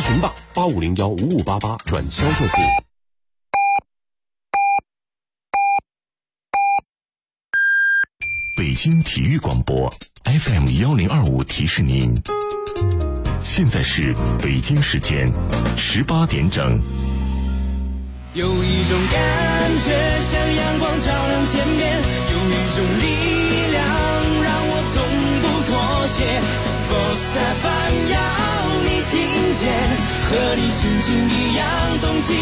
询吧，85015588转销售部。 北京体育广播 FM1025提示您，现在是北京时间18点整。 有一种感觉像阳光照亮天边，有一种力量让我从不妥协。Sports FM 要你听见，和你心情一样动起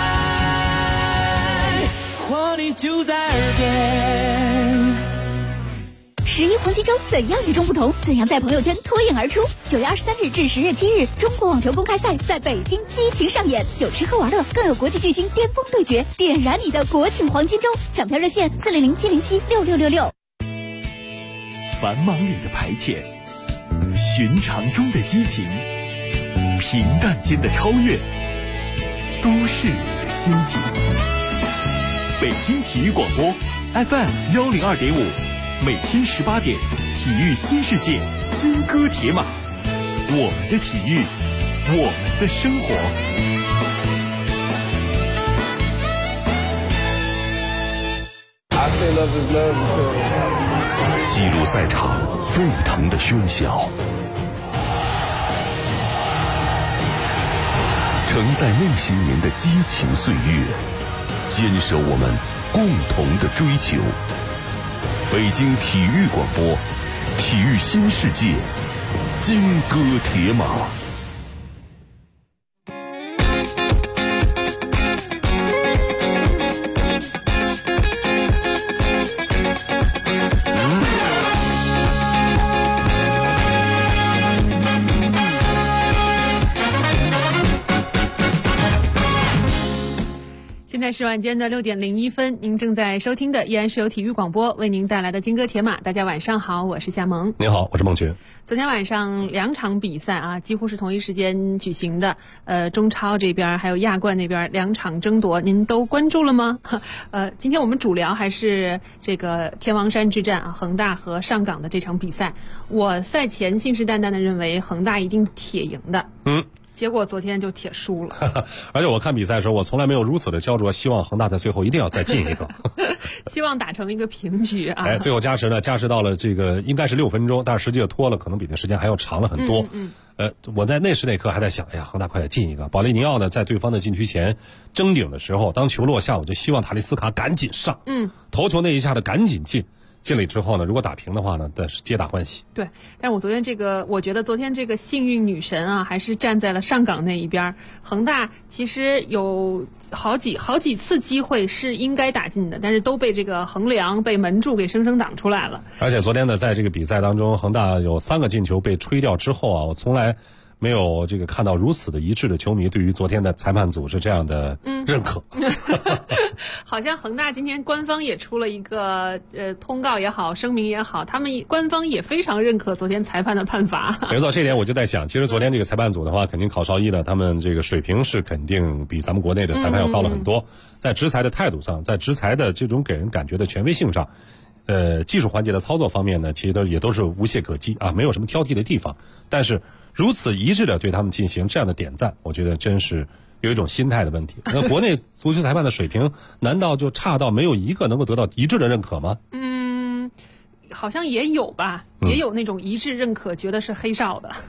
来，活力就在耳边。 11黄金周怎样与众不同？怎样在朋友圈脱颖而出？9月23日至10月7日，中国网球公开赛在北京激情上演，有吃喝玩乐，更有国际巨星巅峰对决，点燃你的国庆黄金周！抢票热线400-707-6666。 繁忙里的排遣，寻常中的激情，平淡间的超越，都市里的心情。北京体育广播 FM102.5，每天18点，体育新世界，金戈铁马，我们的体育，我们的生活。 记录赛场沸腾的喧嚣，承载那些年的激情岁月，坚守我们共同的追求。北京体育广播，体育新世界，金戈铁马。 现在是晚间的6点01分，您正在收听的依然是由体育广播为您带来的金戈铁马。大家晚上好，我是夏萌。 您好，我是孟群。 昨天晚上2场比赛啊，几乎是同一时间举行的。中超这边还有亚冠那边2场争夺，您都关注了吗？今天我们主聊还是这个天王山之战啊，恒大和上港的这场比赛。我赛前信誓旦旦的认为恒大一定铁赢的。结果昨天就铁输了。 而且我看比赛的时候，我从来没有如此的焦灼，希望恒大在最后一定要再进一个。 希望打成一个平局啊！ 最后加时呢，加时到了这个应该是6分钟，但是实际上拖了，可能比那时间还要长了很多。我在那时那刻还在想，哎呀，恒大快点进一个。保利尼奥呢，在对方的禁区前争顶的时候，当球落下，我就希望塔利斯卡赶紧上，头球那一下的赶紧进。进了之后呢，如果打平的话呢，但是皆大欢喜。 对，但是我觉得昨天这个幸运女神啊，还是站在了上港那一边。恒大其实有好几次机会是应该打进的，但是都被这个横梁被门柱给生生挡出来了。 而且昨天呢，在这个比赛当中，恒大有3个进球被吹掉之后啊，我从来没有这个看到如此的一致的球迷对于昨天的裁判组是这样的认可。 好像恒大今天官方也出了一个通告也好，声明也好，他们官方也非常认可昨天裁判的判罚。 没错，这点我就在想，其实昨天这个裁判组的话，肯定考邵一的，他们这个水平是肯定比咱们国内的裁判要高了很多。在执裁的态度上，在执裁的这种给人感觉的权威性上，技术环节的操作方面呢，其实也都是无懈可击啊，没有什么挑剔的地方。但是如此一致的对他们进行这样的点赞，我觉得真是有一种心态的问题。那国内足球裁判的水平难道就差到没有一个能够得到一致的认可吗？ 好像也有吧，也有那种一致认可，觉得是黑哨的，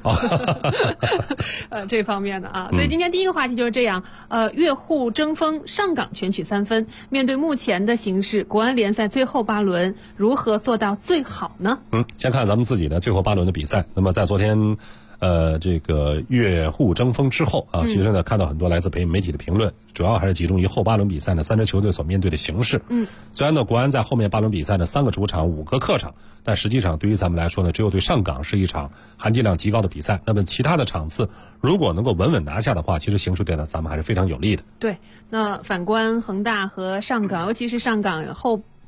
这方面的啊。所以今天第一个话题就是这样，越沪争锋，上港全取3分。面对目前的形势，国安联赛最后8轮如何做到最好呢？ 先看咱们自己的最后8轮的比赛。那么在昨天这个越沪争锋之后啊，其实呢看到很多来自北美媒体的评论，主要还是集中于后8轮比赛呢3支球队所面对的形势。虽然呢国安在后面8轮比赛呢3个主场5个客场，但实际上对于咱们来说呢，只有对上港是一场含金量极高的比赛。那么其他的场次如果能够稳稳拿下的话，其实形势对呢咱们还是非常有利的。 对，那反观恒大和上港，尤其是上港后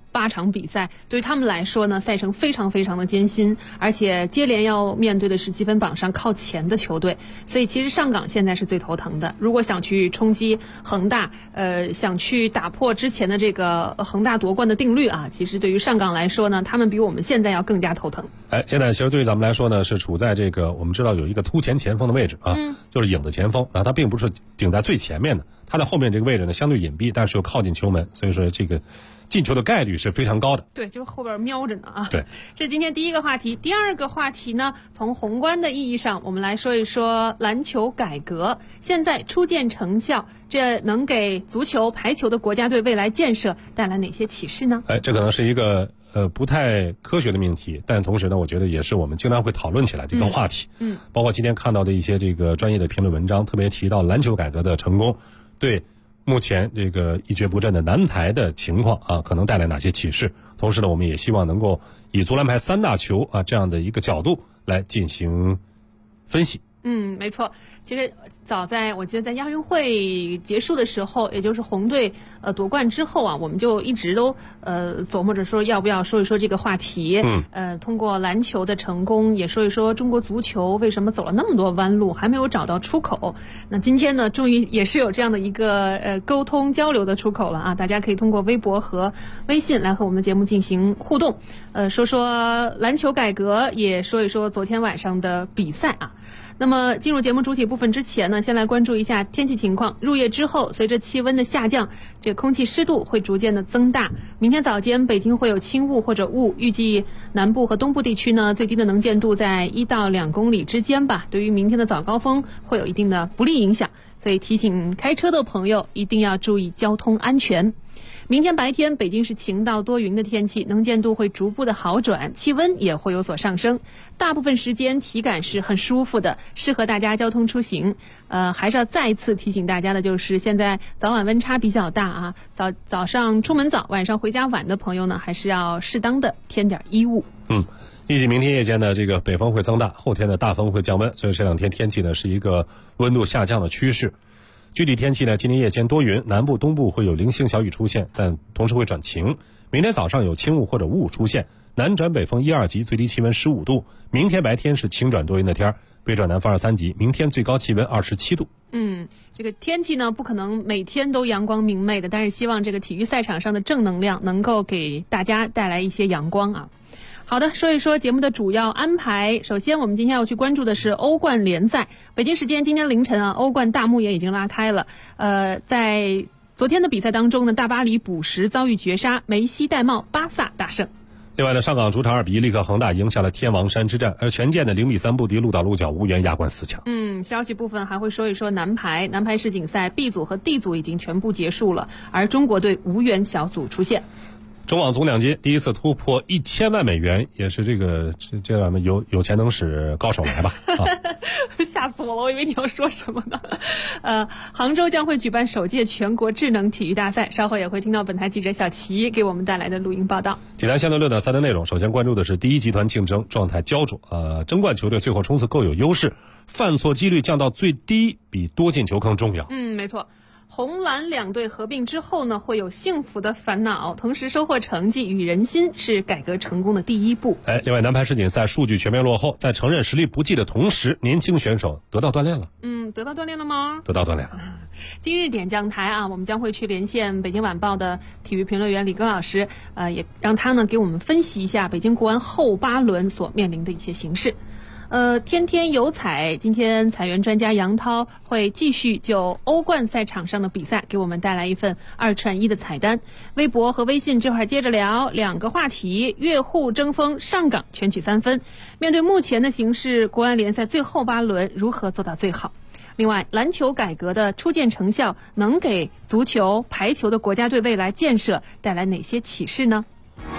8场比赛，对于他们来说呢，赛程非常非常的艰辛，而且接连要面对的是积分榜上靠前的球队，所以其实上港现在是最头疼的。如果想去冲击恒大，想去打破之前的这个恒大夺冠的定律啊，其实对于上港来说呢，他们比我们现在要更加头疼。 现在其实对于咱们来说呢，是处在这个我们知道有一个突前前锋的位置啊，就是影子前锋，然后他并不是顶在最前面的，他在后面这个位置呢相对隐蔽，但是又靠近球门，所以说这个进球的概率是非常高的。 对，就是后边瞄着呢啊。 对， 这是今天第一个话题。第二个话题呢，从宏观的意义上，我们来说一说篮球改革，现在初见成效，这能给足球、排球的国家队未来建设带来哪些启示呢？ 这可能是一个不太科学的命题，但同时呢，我觉得也是我们经常会讨论起来这个话题。包括今天看到的一些这个专业的评论文章，特别提到篮球改革的成功对目前这个一蹶不振的男排的情况啊，可能带来哪些启示？同时呢，我们也希望能够以足篮排3大球啊这样的一个角度来进行分析。 没错。其实早在我记得在亚运会结束的时候，也就是红队夺冠之后啊，我们就一直都琢磨着说要不要说一说这个话题。通过篮球的成功，也说一说中国足球为什么走了那么多弯路，还没有找到出口。那今天呢，终于也是有这样的一个沟通交流的出口了啊！大家可以通过微博和微信来和我们的节目进行互动，说说篮球改革，也说一说昨天晚上的比赛啊。那么进入节目主体部分之前呢，先来关注一下天气情况。入夜之后，随着气温的下降，这空气湿度会逐渐的增大。明天早间北京会有轻雾或者雾，预计南部和东部地区呢，最低的能见度在1到2公里之间吧。对于明天的早高峰会有一定的不利影响，所以提醒开车的朋友一定要注意交通安全。明天白天北京是晴到多云的天气，能见度会逐步的好转，气温也会有所上升，大部分时间体感是很舒服的，适合大家交通出行。还是要再一次提醒大家的就是现在早晚温差比较大啊，早上出门早，晚上回家晚的朋友呢，还是要适当的添点衣物。 预计明天夜间呢，这个北风会增大，后天的大风会降温，所以这2天天气呢是一个温度下降的趋势。具体天气呢，今天夜间多云，南部东部会有零星小雨出现，但同时会转晴。明天早上有轻雾或者雾出现，南转北风1、2级，最低气温15度。明天白天是晴转多云的天，北转南风2、3级，明天最高气温27度。 这个天气呢，不可能每天都阳光明媚的，但是希望这个体育赛场上的正能量能够给大家带来一些阳光啊。好的，说一说节目的主要安排。首先我们今天要去关注的是欧冠联赛。北京时间今天凌晨啊，欧冠大幕也已经拉开了。在昨天的比赛当中呢，大巴黎补时遭遇绝杀，梅西戴帽，巴萨大胜。 另外呢，上港主场2比1力克恒大，赢下了天王山之战，而权健的0比3不敌鹿岛鹿角，无缘亚冠4强。 消息部分还会说一说男排世锦赛 B 组和 D 组已经全部结束了，而中国队无缘小组出线。 中网总奖金第一次突破1000万美元，也是这咱们有钱能使高手来吧吓死我了，我以为你要说什么呢。杭州将会举办首届全国智能体育大赛，稍后也会听到本台记者小齐给我们带来的录音报道。 体坛相对论的3的内容，首先关注的是第一集团竞争状态焦灼，争冠球队最后冲刺够有优势，犯错几率降到最低，比多进球更重要。 没错。红蓝两队合并之后呢，会有幸福的烦恼，同时收获成绩与人心是改革成功的第一步。 另外男排世锦赛数据全面落后，在承认实力不济的同时，年轻选手得到锻炼了。 得到锻炼了吗？ 得到锻炼了。 今日点将台啊，我们将会去连线北京晚报的体育评论员李戈老师，也让他呢给我们分析一下北京国安后8轮所面临的一些形势。天天有彩，今天彩员专家杨涛会继续就欧冠赛场上的比赛给我们带来一份2串1的彩单。微博和微信这会儿接着聊2个话题：越沪争锋，上港全取3分。面对目前的形势，国安联赛最后8轮如何做到最好？另外，篮球改革的初见成效，能给足球、排球的国家队未来建设带来哪些启示呢？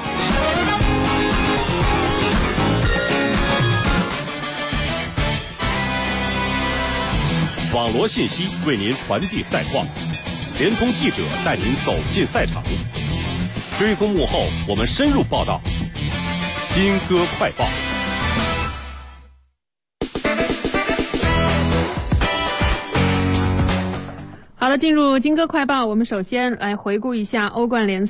网罗信息为您传递赛况，联通记者带您走进赛场，追踪幕后，我们深入报道。金歌快报。 好的，进入金歌快报，我们首先来回顾一下欧冠联赛。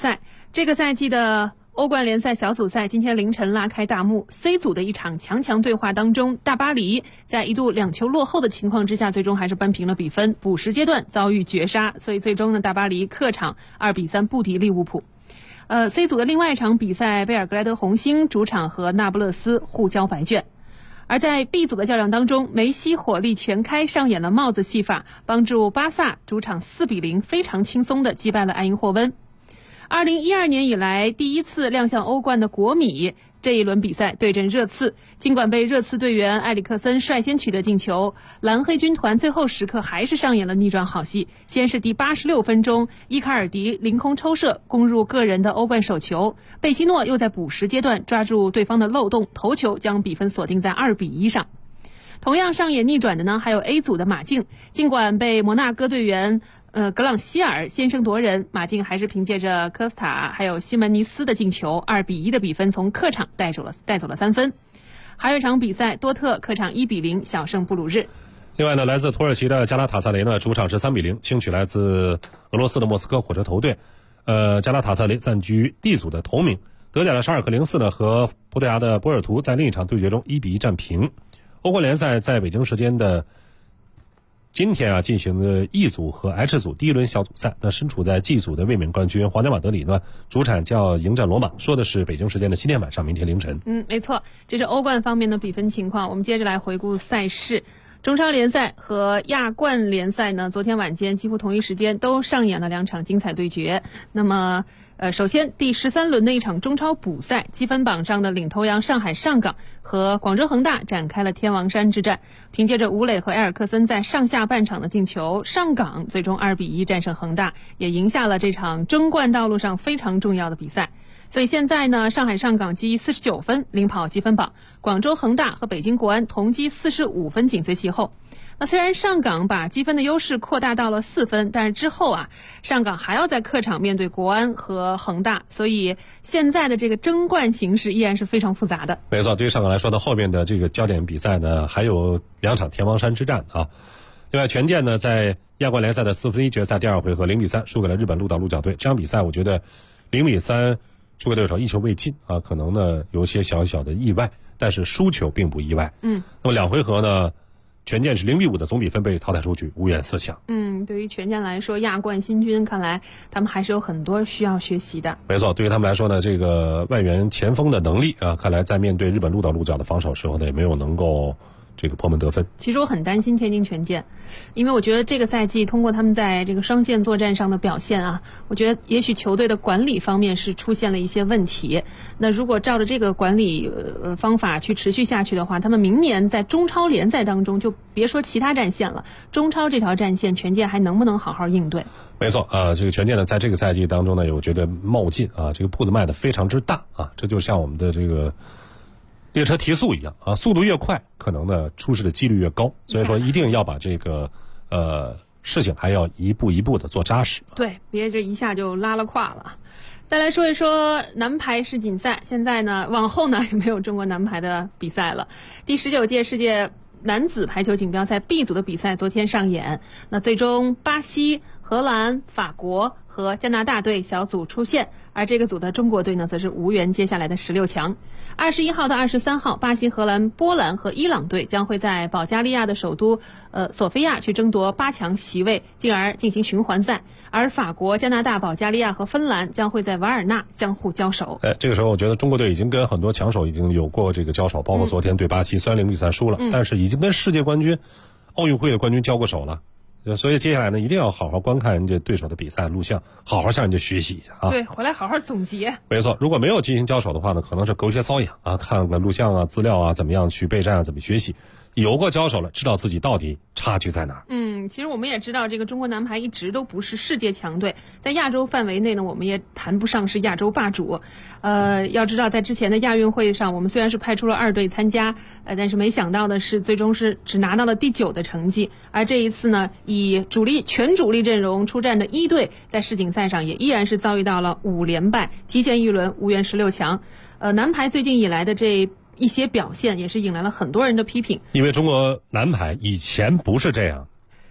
这个赛季的欧冠联赛小组赛今天凌晨拉开大幕。 C 组的一场强对话当中，大巴黎在一度2球落后的情况之下，最终还是扳平了比分，补时阶段遭遇绝杀，所以最终呢，大巴黎客场2-3不敌利物浦。C 组的另外一场比赛，贝尔格莱德红星主场和那不勒斯互交白卷。而在 B 组的较量当中，梅西火力全开，上演了帽子戏法，帮助巴萨主场4-0非常轻松地击败了埃因霍温。2012年以来第一次亮相欧冠的国米，这一轮比赛对阵热刺，尽管被热刺队员埃里克森率先取得进球，蓝黑军团最后时刻还是上演了逆转好戏。先是第86分钟，伊卡尔迪凌空抽射攻入个人的欧冠首球，贝西诺又在补时阶段抓住对方的漏洞头球，将比分锁定在2-1上。同样上演逆转的呢，还有 A 组的马竞，尽管被摩纳哥队员格朗希尔先声夺人，马竞还是凭借着科斯塔还有西门尼斯的进球，2-1的比分从客场带走了3分。还有一场比赛，多特客场1-0小胜布鲁日。 另外呢，来自土耳其的加拉塔萨雷呢，主场是3-0轻取来自俄罗斯的莫斯科火车头队。加拉塔萨雷暂居 D 组的头名。德甲的沙尔克04呢和葡萄牙的波尔图在另一场对决中1-1战平。欧冠联赛在北京时间的今天进行的 E 组和 H 组第一轮小组赛。那身处在 G 组的卫冕冠军皇家马德里呢，主场就要迎战罗马，说的是北京时间的今天晚上，明天凌晨。 没错，这是欧冠方面的比分情况。我们接着来回顾赛事。中超联赛和亚冠联赛呢，昨天晚间几乎同一时间都上演了2场精彩对决。那么首先第13轮的一场中超补赛，积分榜上的领头羊上海上港和广州恒大展开了天王山之战。凭借着吴磊和埃尔克森在上下半场的进球，上港最终2-1战胜恒大，也赢下了这场争冠道路上非常重要的比赛。所以现在呢，上海上港积49分领跑积分榜，广州恒大和北京国安同积45分紧随其后。那虽然上港把积分的优势扩大到了4分，但是之后上港还要在客场面对国安和恒大，所以现在的这个争冠形势依然是非常复杂的。 没错，对于上港来说呢，后面的这个焦点比赛呢，还有2场天王山之战啊。另外，权健呢在亚冠联赛的4分之一决赛第2回合0-3输给了日本鹿岛鹿角队。这场比赛我觉得0-3输给对手1球未进可能呢有些小小的意外，但是输球并不意外。那么2回合呢，权健是0-5的总比分被淘汰出局，无缘4强。 对于权健来说，亚冠新军看来他们还是有很多需要学习的。 没错，对于他们来说呢，这个外援前锋的能力看来在面对日本鹿岛鹿角的防守时候呢，也没有能够这个破门得分。 其实我很担心天津权健，因为我觉得这个赛季通过他们在这个双线作战上的表现我觉得也许球队的管理方面是出现了一些问题。那如果照着这个管理方法去持续下去的话，他们明年在中超联赛当中，就别说其他战线了，中超这条战线权健还能不能好好应对？ 没错这个权健呢在这个赛季当中呢，我觉得冒进这个铺子迈得非常之大这就像我们的这个列车提速一样速度越快，可能呢出事的几率越高，所以说一定要把这个事情还要一步一步的做扎实。 对，别这一下就拉了胯了。再来说一说男排世锦赛，现在呢往后呢也没有中国男排的比赛了。第19届世界男子排球锦标赛 B 组的比赛昨天上演，那最终巴西、荷兰、法国和加拿大队小组出线，而这个组的中国队呢，则是无缘接下来的16强。21号到23号，巴西、荷兰、波兰和伊朗队将会在保加利亚的首都索菲亚去争夺8强席位，进而进行循环赛。而法国、加拿大、保加利亚和芬兰将会在瓦尔纳相互交手。 这个时候我觉得中国队已经跟很多强手已经有过这个交手，包括昨天对巴西，虽然0-3输了，但是已经跟世界冠军、奥运会的冠军交过手了。所以接下来呢，一定要好好观看人家对手的比赛录像，好好向人家学习一下对，回来好好总结。 没错，如果没有进行交手的话呢，可能是狗血瘙痒看看录像资料怎么样去备战怎么学习。有过交手了，知道自己到底差距在哪儿。 其实我们也知道，这个中国男排一直都不是世界强队，在亚洲范围内呢，我们也谈不上是亚洲霸主。要知道，在之前的亚运会上，我们虽然是派出了2队参加，但是没想到的是，最终是只拿到了第9的成绩。而这一次呢，以全主力阵容出战的1队，在世锦赛上也依然是遭遇到了5连败，提前一轮无缘16强。男排最近以来的这一些表现也是引来了很多人的批评， 因为中国男排以前不是这样。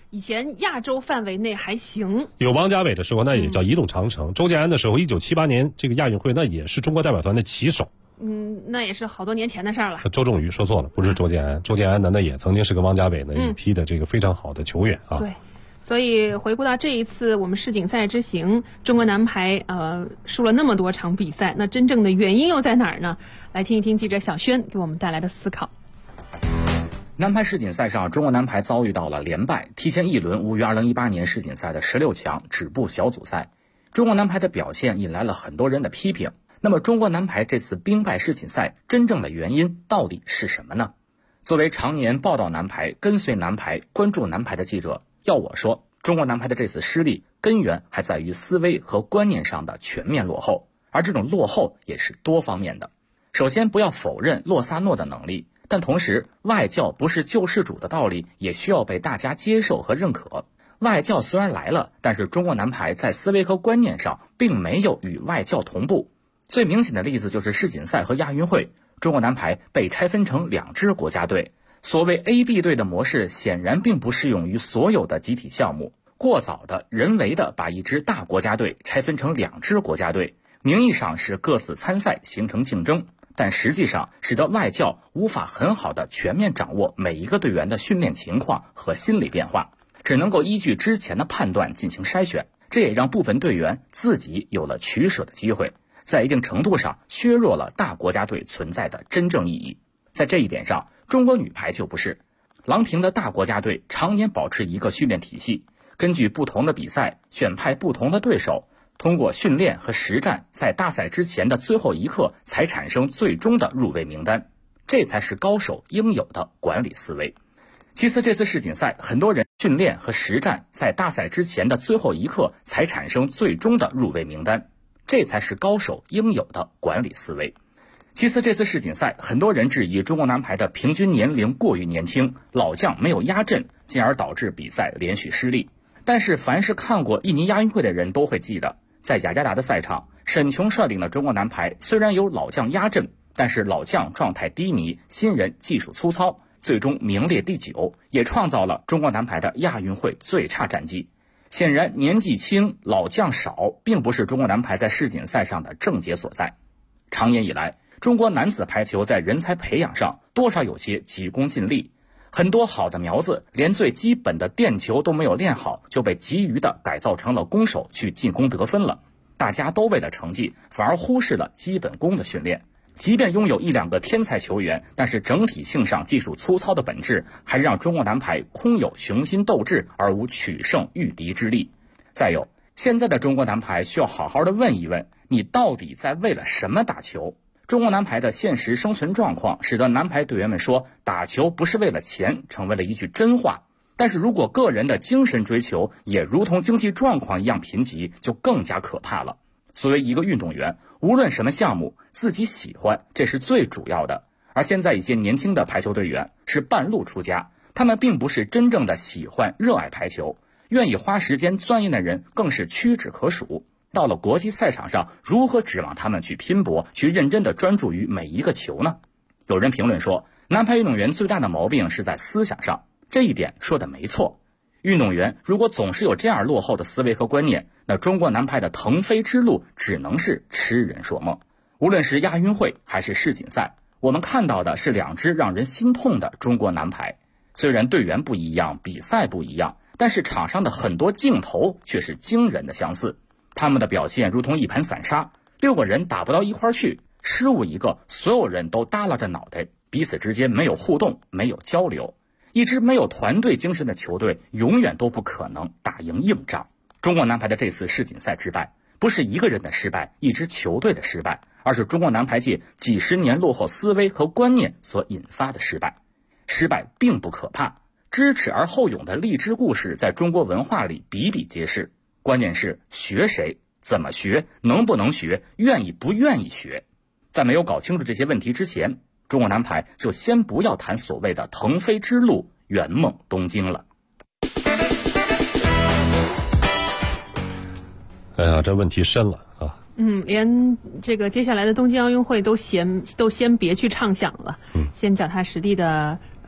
以前亚洲范围内还行。 有王家卫的时候，那也叫移动长城。周建安的时候，1978年这个亚运会，那也是中国代表团的旗手。 那也是好多年前的事儿了。 周仲瑜说错了，不是周建安。周建安呢，那也曾经是跟王家卫的一批的这个非常好的球员啊。 对。所以回顾到这一次我们世锦赛之行，中国男排输了那么多场比赛，那真正的原因又在哪儿呢？来听一听记者小轩给我们带来的思考。 男排世锦赛上，中国男排遭遇到了连败，提前一轮无于2018年世锦赛的16强止步小组赛。中国男排的表现引来了很多人的批评。那么中国男排这次兵败世锦赛真正的原因到底是什么呢？作为常年报道男排、跟随男排、关注男排的记者，要我说，中国男排的这次失利根源还在于思维和观念上的全面落后，而这种落后也是多方面的。首先，不要否认洛萨诺的能力，但同时外教不是救世主的道理也需要被大家接受和认可。外教虽然来了，但是中国男排在思维和观念上并没有与外教同步。最明显的例子就是世锦赛和亚运会，中国男排被拆分成2支国家队。所谓 A、B 队的模式显然并不适用于所有的集体项目，过早的人为的把一支大国家队拆分成2支国家队，名义上是各自参赛形成竞争，但实际上使得外教无法很好的全面掌握每一个队员的训练情况和心理变化，只能够依据之前的判断进行筛选，这也让部分队员自己有了取舍的机会，在一定程度上削弱了大国家队存在的真正意义。在这一点上，中国女排就不是。郎平的大国家队常年保持一个训练体系，根据不同的比赛选派不同的对手，通过训练和实战，在大赛之前的最后一刻才产生最终的入围名单，这才是高手应有的管理思维。其次，这次世锦赛很多人训练和实战在大赛之前的最后一刻才产生最终的入围名单，这才是高手应有的管理思维。其次，这次世锦赛很多人质疑中国男排的平均年龄过于年轻，老将没有压阵，进而导致比赛连续失利。但是凡是看过印尼亚运会的人都会记得，在雅加达的赛场，沈琼率领的中国男排虽然有老将压阵，但是老将状态低迷，新人技术粗糙，最终名列第9，也创造了中国男排的亚运会最差战绩。显然年纪轻老将少并不是中国男排在世锦赛上的症结所在。长年以来，中国男子排球在人才培养上多少有些急功近利，很多好的苗子连最基本的垫球都没有练好，就被急于的改造成了攻手去进攻得分了。大家都为了成绩，反而忽视了基本功的训练。即便拥有1-2个天才球员，但是整体性上技术粗糙的本质，还是让中国男排空有雄心斗志而无取胜御敌之力。再有，现在的中国男排需要好好的问一问，你到底在为了什么打球？中国男排的现实生存状况使得男排队员们说打球不是为了钱成为了一句真话，但是如果个人的精神追求也如同经济状况一样贫瘠，就更加可怕了。作为一个运动员，无论什么项目自己喜欢，这是最主要的。而现在一些年轻的排球队员是半路出家，他们并不是真正的喜欢热爱排球，愿意花时间钻研的人更是屈指可数。到了国际赛场上，如何指望他们去拼搏，去认真的专注于每一个球呢？有人评论说，男排运动员最大的毛病是在思想上，这一点说的没错。运动员如果总是有这样落后的思维和观念，那中国男排的腾飞之路只能是痴人说梦。无论是亚运会还是世锦赛，我们看到的是2支让人心痛的中国男排。虽然队员不一样，比赛不一样，但是场上的很多镜头却是惊人的相似。他们的表现如同一盘散沙，6个人打不到一块去，失误一个，所有人都耷拉着脑袋，彼此之间没有互动，没有交流。一支没有团队精神的球队永远都不可能打赢硬仗。中国男排的这次世锦赛之败，不是一个人的失败，一支球队的失败，而是中国男排界几十年落后思维和观念所引发的失败。失败并不可怕，知耻而后勇的励志故事在中国文化里比比皆是。关键是学谁，怎么学，能不能学，愿意不愿意学。在没有搞清楚这些问题之前，中国男排就先不要谈所谓的腾飞之路，圆梦东京了。 哎呀，这问题深了啊！ 连这个接下来的东京奥运会都先别去畅想了，先脚踏实地的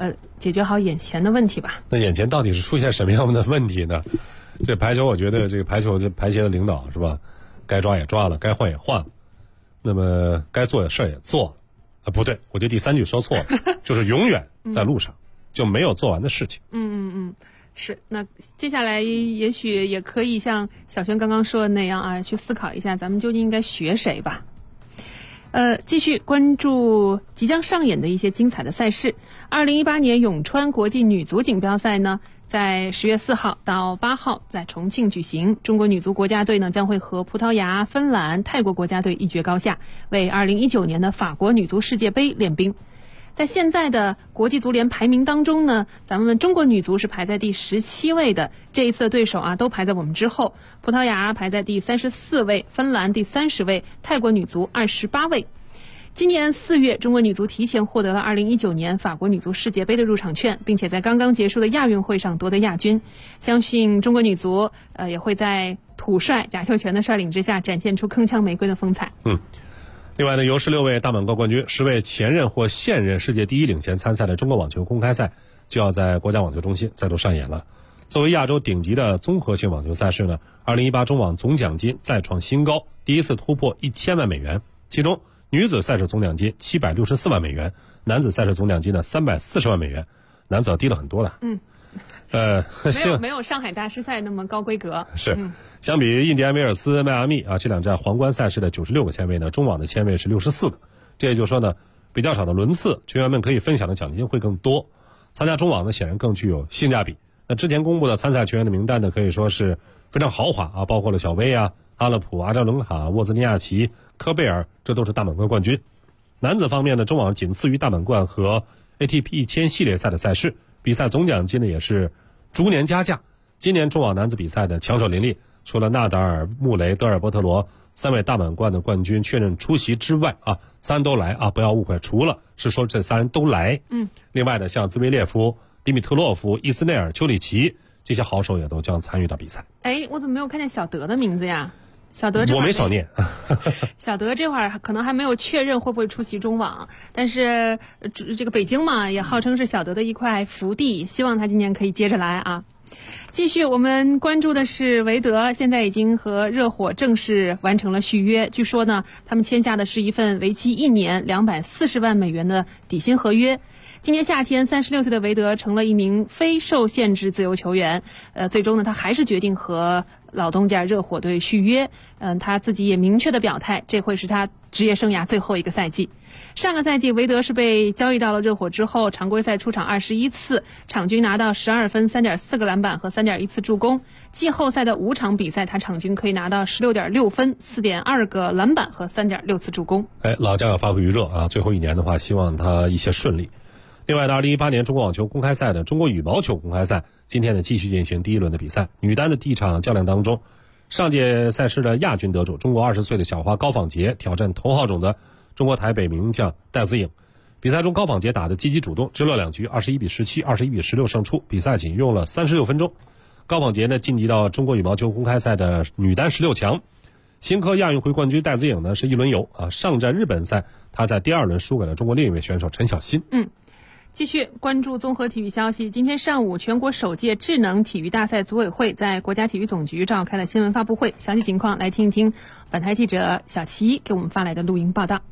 解决好眼前的问题吧。 那眼前到底是出现什么样的问题呢？这排球，我觉得这个排协的领导是吧，该抓也抓了，该换也换了，那么该做的事儿也做了。不对，我觉得第3句说错了，就是永远在路上，就没有做完的事情。 是。那接下来也许也可以像小轩刚刚说的那样啊，去思考一下咱们究竟应该学谁吧。继续关注即将上演的一些精彩的赛事。2018年永川国际女足锦标赛呢，在10月4号到8号在重庆举行。中国女足国家队呢将会和葡萄牙、芬兰、泰国国家队一决高下，为2019年的法国女足世界杯练兵。在现在的国际足联排名当中呢，咱们中国女足是排在第17位的，这一次的对手啊都排在我们之后。葡萄牙排在第34位，芬兰第30位，泰国女足28位。今年4月，中国女足提前获得了2019年法国女足世界杯的入场券，并且在刚刚结束的亚运会上夺得亚军。相信中国女足也会在土帅贾秀全的率领之下展现出铿锵玫瑰的风采。 另外呢，由16位大满贯冠军、10位前任或现任世界第一领衔参赛的中国网球公开赛就要在国家网球中心再度上演了。作为亚洲顶级的综合性网球赛事呢，2018中网总奖金再创新高，第一次突破1000万美元。其中女子赛事总奖金764万美元，男子赛事总奖金呢340万美元，男子要低了很多了。 没有上海大师赛那么高规格。 是，相比于印第安威尔斯、迈阿密啊这两站皇冠赛事的96个签位呢，中网的签位是64个。这也就是说呢，比较少的轮次，球员们可以分享的奖金会更多。参加中网呢，显然更具有性价比。那之前公布的参赛球员的名单呢，可以说是非常豪华啊，包括了小威啊、阿勒普、阿扎伦卡、沃兹尼亚奇、科贝尔，这都是大满贯冠军。男子方面呢，中网仅次于大满贯和 ATP 1000系列赛的赛事，比赛总奖金呢也是逐年加价。今年中网男子比赛的强手林立，除了纳达尔、穆雷、德尔波特罗3位大满贯的冠军确认出席之外啊，3人都来啊，不要误会，除了是说这3人都来。另外呢，像兹维列夫、迪米特洛夫、伊斯内尔、丘里奇这些好手也都将参与到比赛。 我怎么没有看见小德的名字呀？小德这我没少念。 小德这会儿可能还没有确认会不会出席中网，但是这个北京嘛，也号称是小德的一块福地，希望他今年可以接着来啊。继续，我们关注的是韦德，现在已经和热火正式完成了续约。据说呢，他们签下的是一份为期1年240万美元的底薪合约。今年夏天，36岁的韦德成了一名非受限制自由球员。最终呢，他还是决定和老东家热火队续约。他自己也明确的表态，这会是他职业生涯最后一个赛季。上个赛季，韦德是被交易到了热火之后，常规赛出场21次，场均拿到12分、3.4个篮板和3.1次助攻。季后赛的5场比赛，他场均可以拿到16.6分、4.2个篮板和3.6次助攻。 老将要发挥余热啊！最后1年的话，希望他一切顺利。另外呢，2018年中国网球公开赛的中国羽毛球公开赛今天呢继续进行第1轮的比赛。女单的第一场较量当中，上届赛事的亚军得主中国20岁的小花高仿洁挑战头号种的中国台北名将戴资颖。比赛中高仿洁打得积极主动，直落2局21比17、21比16胜出，比赛仅用了36分钟。高仿洁呢晋级到中国羽毛球公开赛的女单16强。新科亚运会冠军戴资颖呢是1轮游啊，上战日本赛，她在第2轮输给了中国另一位选手陈小新。 继续关注综合体育消息。今天上午，全国首届智能体育大赛组委会在国家体育总局召开了新闻发布会，详细情况来听一听本台记者小齐给我们发来的录音报道。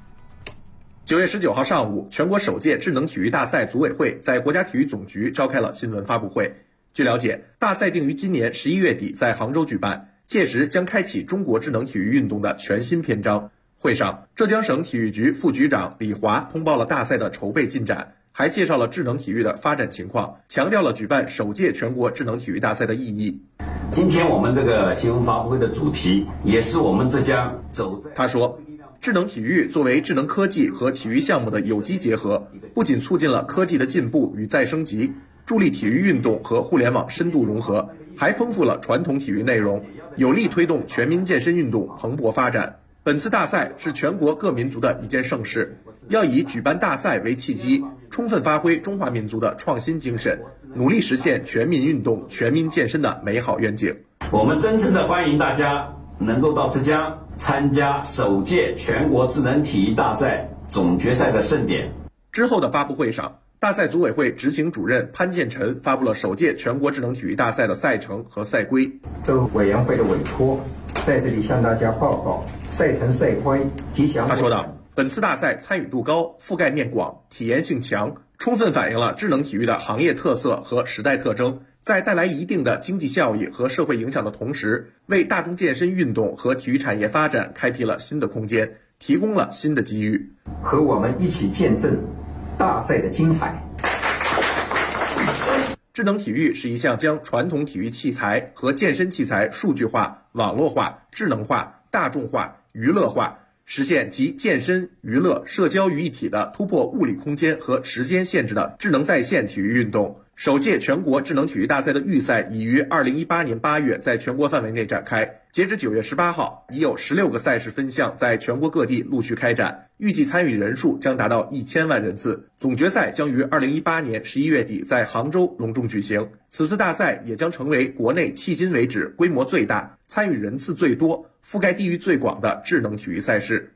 9月19号上午，全国首届智能体育大赛组委会在国家体育总局召开了新闻发布会。据了解，大赛定于今年11月底在杭州举办，届时将开启中国智能体育运动的全新篇章。会上，浙江省体育局副局长李华通报了大赛的筹备进展，还介绍了智能体育的发展情况，强调了举办首届全国智能体育大赛的意义。 今天我们这个新闻发布会的主题，也是我们浙江走在。 他说，智能体育作为智能科技和体育项目的有机结合，不仅促进了科技的进步与再升级，助力体育运动和互联网深度融合，还丰富了传统体育内容，有力推动全民健身运动蓬勃发展。本次大赛是全国各民族的一件盛事，要以举办大赛为契机，充分发挥中华民族的创新精神，努力实现全民运动、全民健身的美好愿景。 我们真诚地欢迎大家能够到浙江参加首届全国智能体育大赛总决赛的盛典。 之后的发布会上， 大赛组委会执行主任潘建臣发布了首届全国智能体育大赛的赛程和赛规。 受委员会的委托，在这里向大家报告赛程赛规及详。 他说道，本次大赛参与度高，覆盖面广，体验性强，充分反映了智能体育的行业特色和时代特征，在带来一定的经济效益和社会影响的同时，为大众健身运动和体育产业发展开辟了新的空间，提供了新的机遇。 和我们一起见证大赛的精彩。 智能体育是一项将传统体育器材和健身器材数据化、网络化、智能化、大众化、娱乐化，实现集健身、娱乐、社交于一体的突破物理空间和时间限制的智能在线体育运动。首届全国智能体育大赛的预赛已于2018年8月在全国范围内展开，截至9月18号，已有16个赛事分项在全国各地陆续开展，预计参与人数将达到1000万人次。总决赛将于2018年11月底在杭州隆重举行。此次大赛也将成为国内迄今为止规模最大、参与人次最多、覆盖地域最广的智能体育赛事。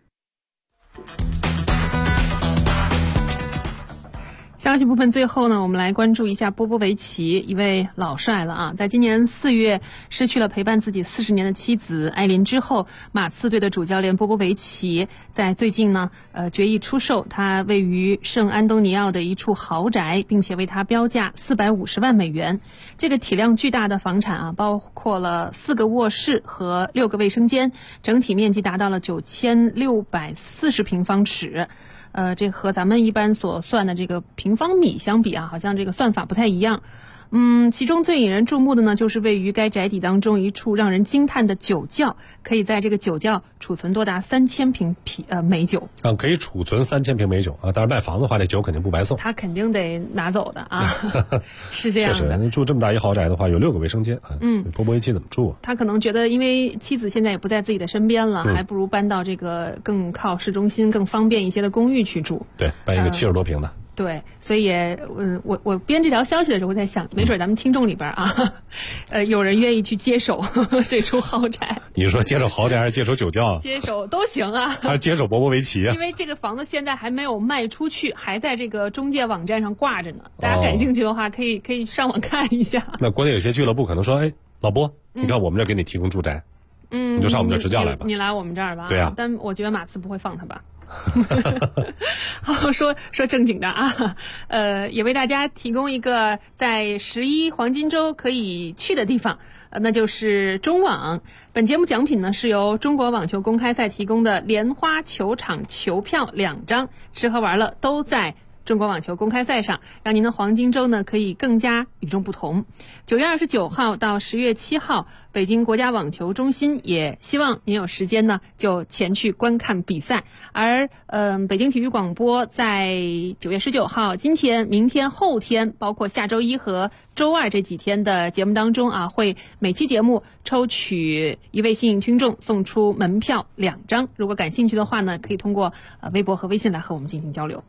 消息部分最后呢，我们来关注一下波波维奇，一位老帅了啊。在今年4月失去了陪伴自己40年的妻子艾琳之后，马刺队的主教练波波维奇在最近呢，决意出售他位于圣安东尼奥的一处豪宅，并且为他标价450万美元。这个体量巨大的房产啊，包括了4个卧室和6个卫生间，整体面积达到了9640平方尺。这和咱们一般所算的这个平方米相比啊，好像这个算法不太一样。其中最引人注目的呢，就是位于该宅邸当中一处让人惊叹的酒窖，可以在这个酒窖储存多达3000瓶美酒。 可以储存3000瓶美酒啊！当然卖房的话，这酒肯定不白送。 他肯定得拿走的啊，是这样的。 确实，住这么大一豪宅的话，有6个卫生间啊。波波维奇怎么住啊？ 他可能觉得，因为妻子现在也不在自己的身边了，还不如搬到这个更靠市中心、更方便一些的公寓去住。 对，搬一个70多平的。 对，所以我编这条消息的时候，我在想，没准咱们听众里边啊，有人愿意去接手这处豪宅。 你说接手豪宅还是接手酒窖？ 接手都行啊。 还是接手波波维奇啊？ 因为这个房子现在还没有卖出去，还在这个中介网站上挂着呢。大家感兴趣的话，可以上网看一下。 那国内有些俱乐部可能说，哎，老波，你看我们这给你提供住宅，你就上我们这执教来吧。 你来我们这儿吧。 对啊。 但我觉得马刺不会放他吧。好，说正经的啊，也为大家提供一个在11黄金周可以去的地方，那就是中网。本节目奖品呢是由中国网球公开赛提供的莲花球场球票2张，吃喝玩乐都在中国网球公开赛上，让您的黄金周呢可以更加与众不同。9月29号到10月7号，北京国家网球中心也希望您有时间呢就前去观看比赛。而北京体育广播在9月19号今天、明天、后天，包括下周1和周2这几天的节目当中啊，会每期节目抽取一位幸运听众送出门票2张。如果感兴趣的话呢，可以通过微博和微信来和我们进行交流。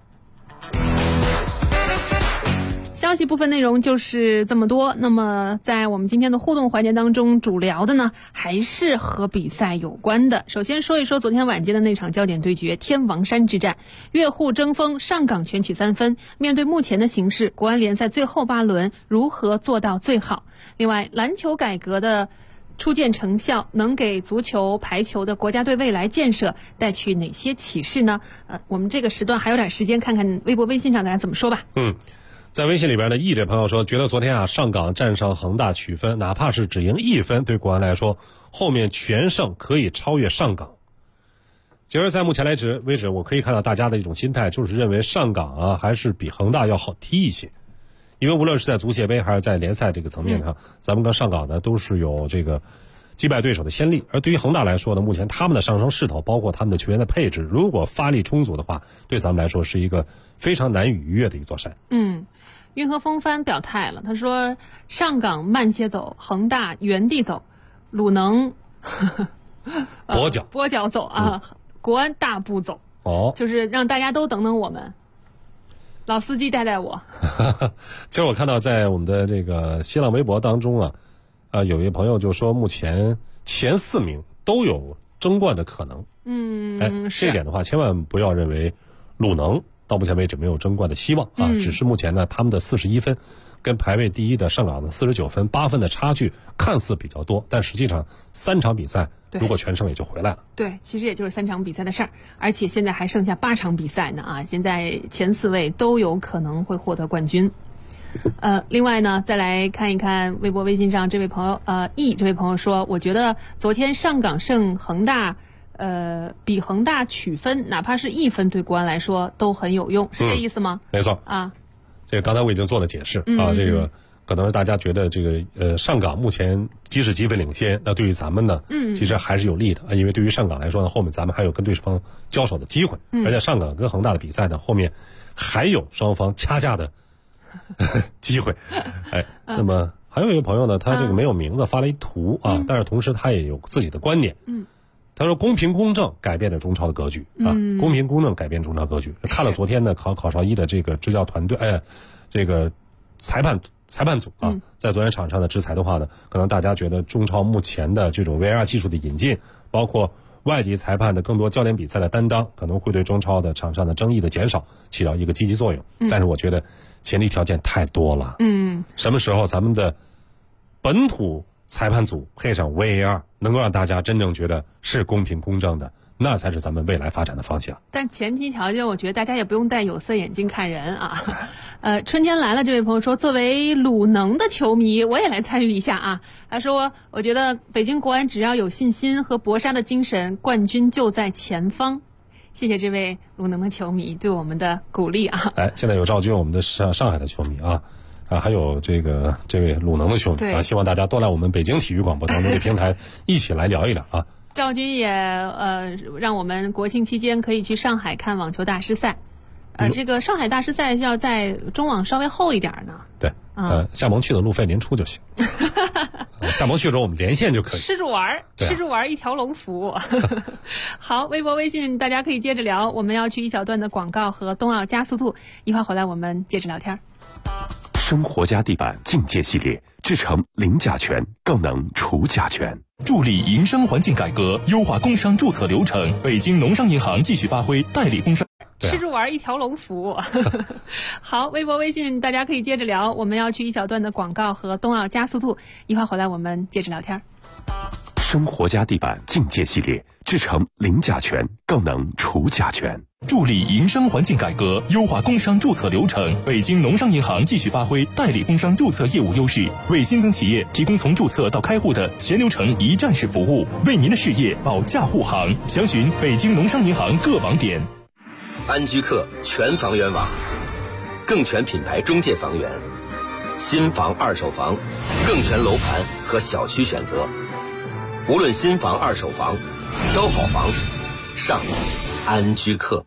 消息部分内容就是这么多。那么在我们今天的互动环节当中，主聊的呢还是和比赛有关的。首先说一说昨天晚间的那场焦点对决，天王山之战，越沪争锋，上港全取3分。面对目前的形势，国安联赛最后8轮如何做到最好？另外，篮球改革的初见成效，能给足球、排球的国家队未来建设带去哪些启示呢？我们这个时段还有点时间，看看微博、微信上大家怎么说吧。 在微信里边的易这朋友说，觉得昨天啊上港战胜恒大取分，哪怕是只赢1分，对国安来说后面全胜可以超越上港。决赛目前为止，我可以看到大家的一种心态，就是认为上港啊还是比恒大要好踢一些。因为无论是在足协杯还是在联赛这个层面上，咱们跟上港呢都是有这个击败对手的先例。而对于恒大来说呢，目前他们的上升势头，包括他们的球员的配置，如果发力充足的话，对咱们来说是一个非常难以逾越的一座山。 运河风帆表态了，他说上港慢些走，恒大原地走，鲁能跛脚走啊，国安大步走。就是让大家都等等我们，老司机带带我。 其实我看到在我们的这个新浪微博当中啊，有一位朋友就说，目前前4名都有争冠的可能。这一点的话，千万不要认为鲁能到目前为止没有争冠的希望啊。只是目前呢，他们的41分跟排位第一的上港的49分8分的差距看似比较多，但实际上3场比赛如果全胜也就回来了。 对，其实也就是3场比赛的事儿，而且现在还剩下8场比赛呢啊！现在前4位都有可能会获得冠军。另外呢，再来看一看微博微信上这位朋友这位朋友说，我觉得昨天上港胜恒大比恒大取分哪怕是1分对国安来说都很有用，是这意思吗？ 没错啊， 这个刚才我已经做了解释啊，这个可能是大家觉得这个上港目前即使积分领先，那对于咱们呢其实还是有利的因为对于上港来说呢，后面咱们还有跟对方交手的机会，而且上港跟恒大的比赛呢后面还有双方掐架的机会。那么还有一个朋友呢，他这个没有名字发了一图啊，但是同时他也有自己的观点。他说公平公正改变了中超的格局啊，公平公正改变中超格局。看了昨天的考超一的这个执教团队，这个裁判组啊，在昨天场上的执裁的话呢，可能大家觉得中超目前的这种 VAR 技术的引进，包括外籍裁判的更多焦点比赛的担当，可能会对中超的场上的争议的减少起到一个积极作用。但是我觉得前提条件太多了。什么时候咱们的本土裁判组配上 VAR， 能够让大家真正觉得是公平公正的，那才是咱们未来发展的方向。 但前提条件，我觉得大家也不用戴有色眼镜看人啊。春天来了，这位朋友说，作为鲁能的球迷，我也来参与一下啊。他说，我觉得北京国安只要有信心和搏杀的精神，冠军就在前方。谢谢这位鲁能的球迷对我们的鼓励啊。 现在有赵军，我们的上海的球迷啊。还有这位鲁能的球迷啊，希望大家多来我们北京体育广播当中的平台一起来聊一聊啊。 赵军也让我们国庆期间可以去上海看网球大师赛，这个上海大师赛要在中网稍微后一点呢。 对，夏萌去的路费您出就行。夏萌去的时候我们连线就可以。 吃住玩一条龙服务。好，微博微信大家可以接着聊，我们要去一小段的广告和冬奥加速度，一会儿回来我们接着聊天。 生活家地板境界系列，制成零甲醛，更能除甲醛， 助力营商环境改革，优化工商注册流程。北京农商银行继续发挥代理工商。 吃住玩一条龙服务。好，微博微信大家可以接着聊，我们要去一小段的广告和冬奥加速度，一会儿回来我们接着聊天。 生活家地板境界系列，制成零甲醛，更能除甲醛， 助力营商环境改革，优化工商注册流程。北京农商银行继续发挥代理工商注册业务优势，为新增企业提供从注册到开户的全流程一站式服务，为您的事业保驾护航。详询北京农商银行各网点。 安居客全房源网，更全品牌中介房源，新房二手房，更全楼盘和小区选择。无论新房二手房，挑好房上安居客。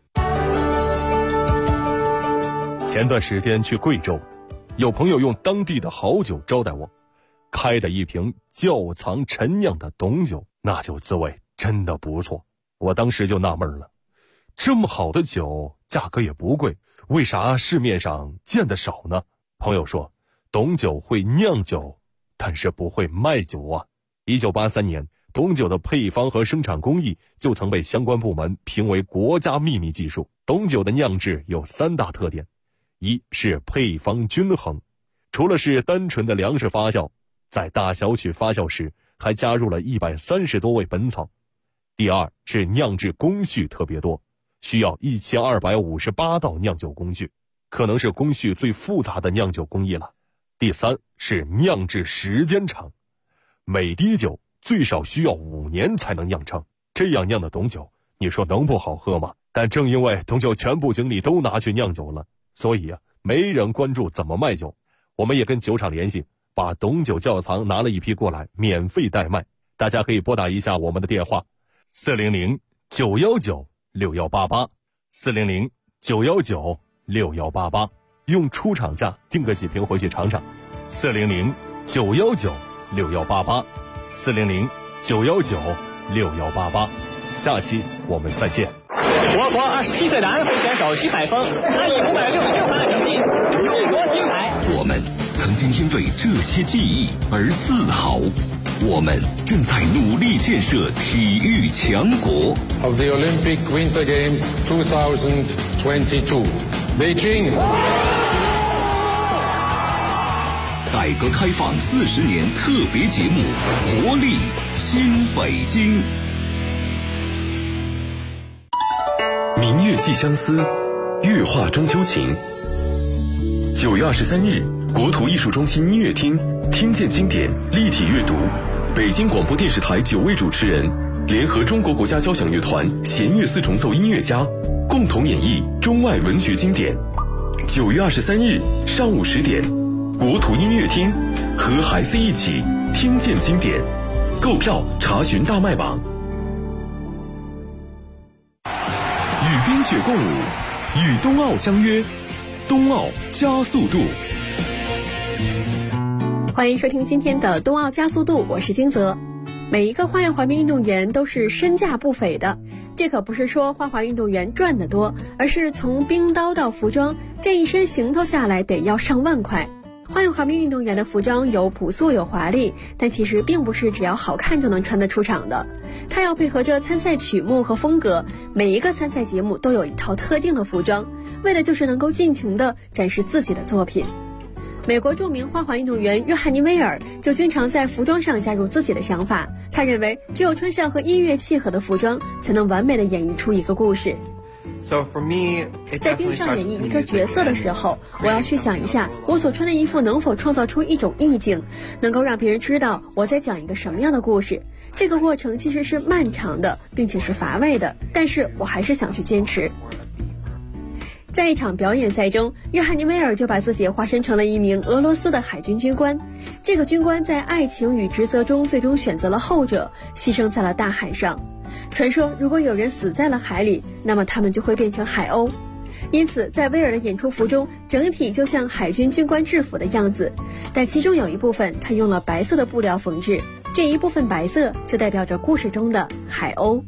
前段时间去贵州，有朋友用当地的好酒招待我，开的一瓶窖藏陈酿的董酒，那酒滋味真的不错。我当时就纳闷了，这么好的酒价格也不贵，为啥市面上见得少呢？朋友说，董酒会酿酒，但是不会卖酒啊。1983年，董酒的配方和生产工艺就曾被相关部门评为国家秘密技术。董酒的酿制有3大特点：一是配方均衡，除了是单纯的粮食发酵，在大小曲发酵时还加入了130多味本草；第二是酿制工序特别多，需要1258道酿酒工序，可能是工序最复杂的酿酒工艺了；第三是酿制时间长，每滴酒最少需要5年才能酿成，这样酿的董酒，你说能不好喝吗？但正因为董酒全部精力都拿去酿酒了，所以没人关注怎么卖酒。我们也跟酒厂联系，把董酒窖藏拿了一批过来，免费代卖。大家可以拨打一下我们的电话：400-919-6188 400-919-6188，用出厂价订个几瓶回去尝尝。400-919-6188 400-919-6188，下期我们再见。 我国27岁男会选手徐海峰，他以566发成绩荣获金牌。 我们曾经因为这些记忆而自豪， 我们正在努力建设体育强国。 Of the Olympic Winter Games 2022, Beijing. 改革开放40年特别节目《活力新北京》。 明月系相思，月画中秋情。9月23日，国土艺术中心音乐厅听见经典立体阅读，北京广播电视台9位主持人联合中国国家交响乐团弦乐四重奏音乐家，共同演绎中外文学经典。9月23日上午10点，国土音乐厅和孩子一起听见经典，购票查询大麦网。与冰雪共舞，与冬奥相约，冬奥加速度。 欢迎收听今天的冬奥加速度，我是金泽。每一个花样滑冰运动员都是身价不菲的，这可不是说花滑运动员赚得多，而是从冰刀到服装，这一身行头下来得要上万块。花样滑冰运动员的服装有朴素有华丽，但其实并不是只要好看就能穿得出场的，它要配合着参赛曲目和风格，每一个参赛节目都有一套特定的服装，为的就是能够尽情地展示自己的作品。美国著名花滑运动员约翰尼·威尔就经常在服装上加入自己的想法，他认为只有穿上和音乐契合的服装，才能完美地演绎出一个故事。在冰上演绎一个角色的时候，我要去想一下我所穿的衣服能否创造出一种意境，能够让别人知道我在讲一个什么样的故事。这个过程其实是漫长的，并且是乏味的，但是我还是想去坚持。在一场表演赛中，约翰尼·威尔就把自己化身成了一名俄罗斯的海军军官。这个军官在爱情与职责中最终选择了后者，牺牲在了大海上。传说如果有人死在了海里，那么他们就会变成海鸥。因此在威尔的演出服中，整体就像海军军官制服的样子，但其中有一部分他用了白色的布料缝制，这一部分白色就代表着故事中的海鸥。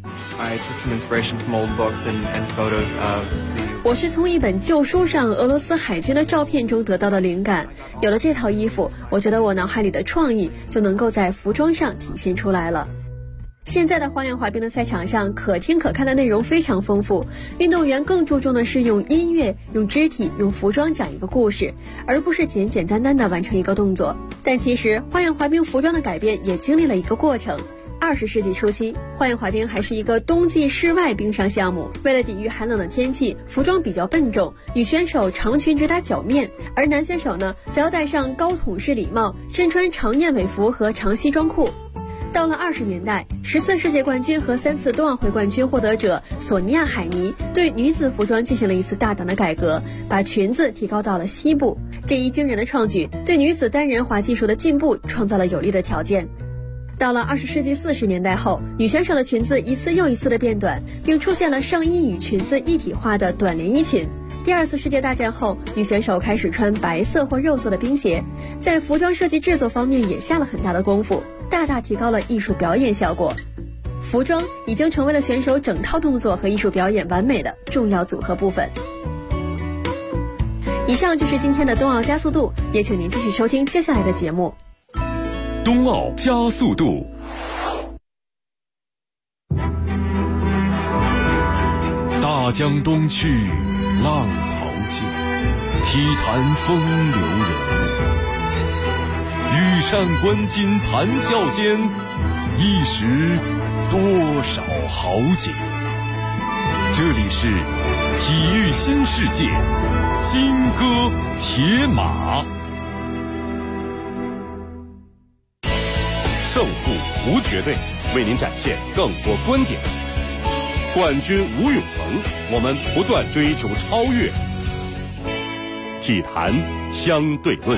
我是从一本旧书上俄罗斯海军的照片中得到的灵感，有了这套衣服，我觉得我脑海里的创意就能够在服装上体现出来了。现在的花样滑冰的赛场上，可听可看的内容非常丰富，运动员更注重的是用音乐、用肢体、用服装讲一个故事，而不是简简单单的完成一个动作。但其实花样滑冰服装的改变也经历了一个过程。20世纪初期，花样滑冰还是一个冬季室外冰上项目，为了抵御寒冷的天气，服装比较笨重，女选手长裙直达脚面，而男选手呢则要戴上高筒式礼帽，身穿长燕尾服和长西装裤。到了20年代，10次世界冠军和3次冬奥会冠军获得者索尼娅·海尼对女子服装进行了一次大胆的改革，把裙子提高到了膝部。这一惊人的创举对女子单人滑技术的进步创造了有利的条件。到了20世纪40年代后，女选手的裙子一次又一次的变短，并出现了上衣与裙子一体化的短连衣裙。第2次世界大战后，女选手开始穿白色或肉色的冰鞋，在服装设计制作方面也下了很大的功夫，大大提高了艺术表演效果。服装已经成为了选手整套动作和艺术表演完美的重要组合部分。以上就是今天的冬奥加速度，也请您继续收听接下来的节目。 冬奥加速度。大江东去，浪淘尽，体坛风流人物。羽扇纶巾谈笑间，一时多少豪杰。这里是体育新世界，金戈铁马。 胜负无绝对，为您展现更多观点。冠军无永恒，我们不断追求超越。体坛相对论。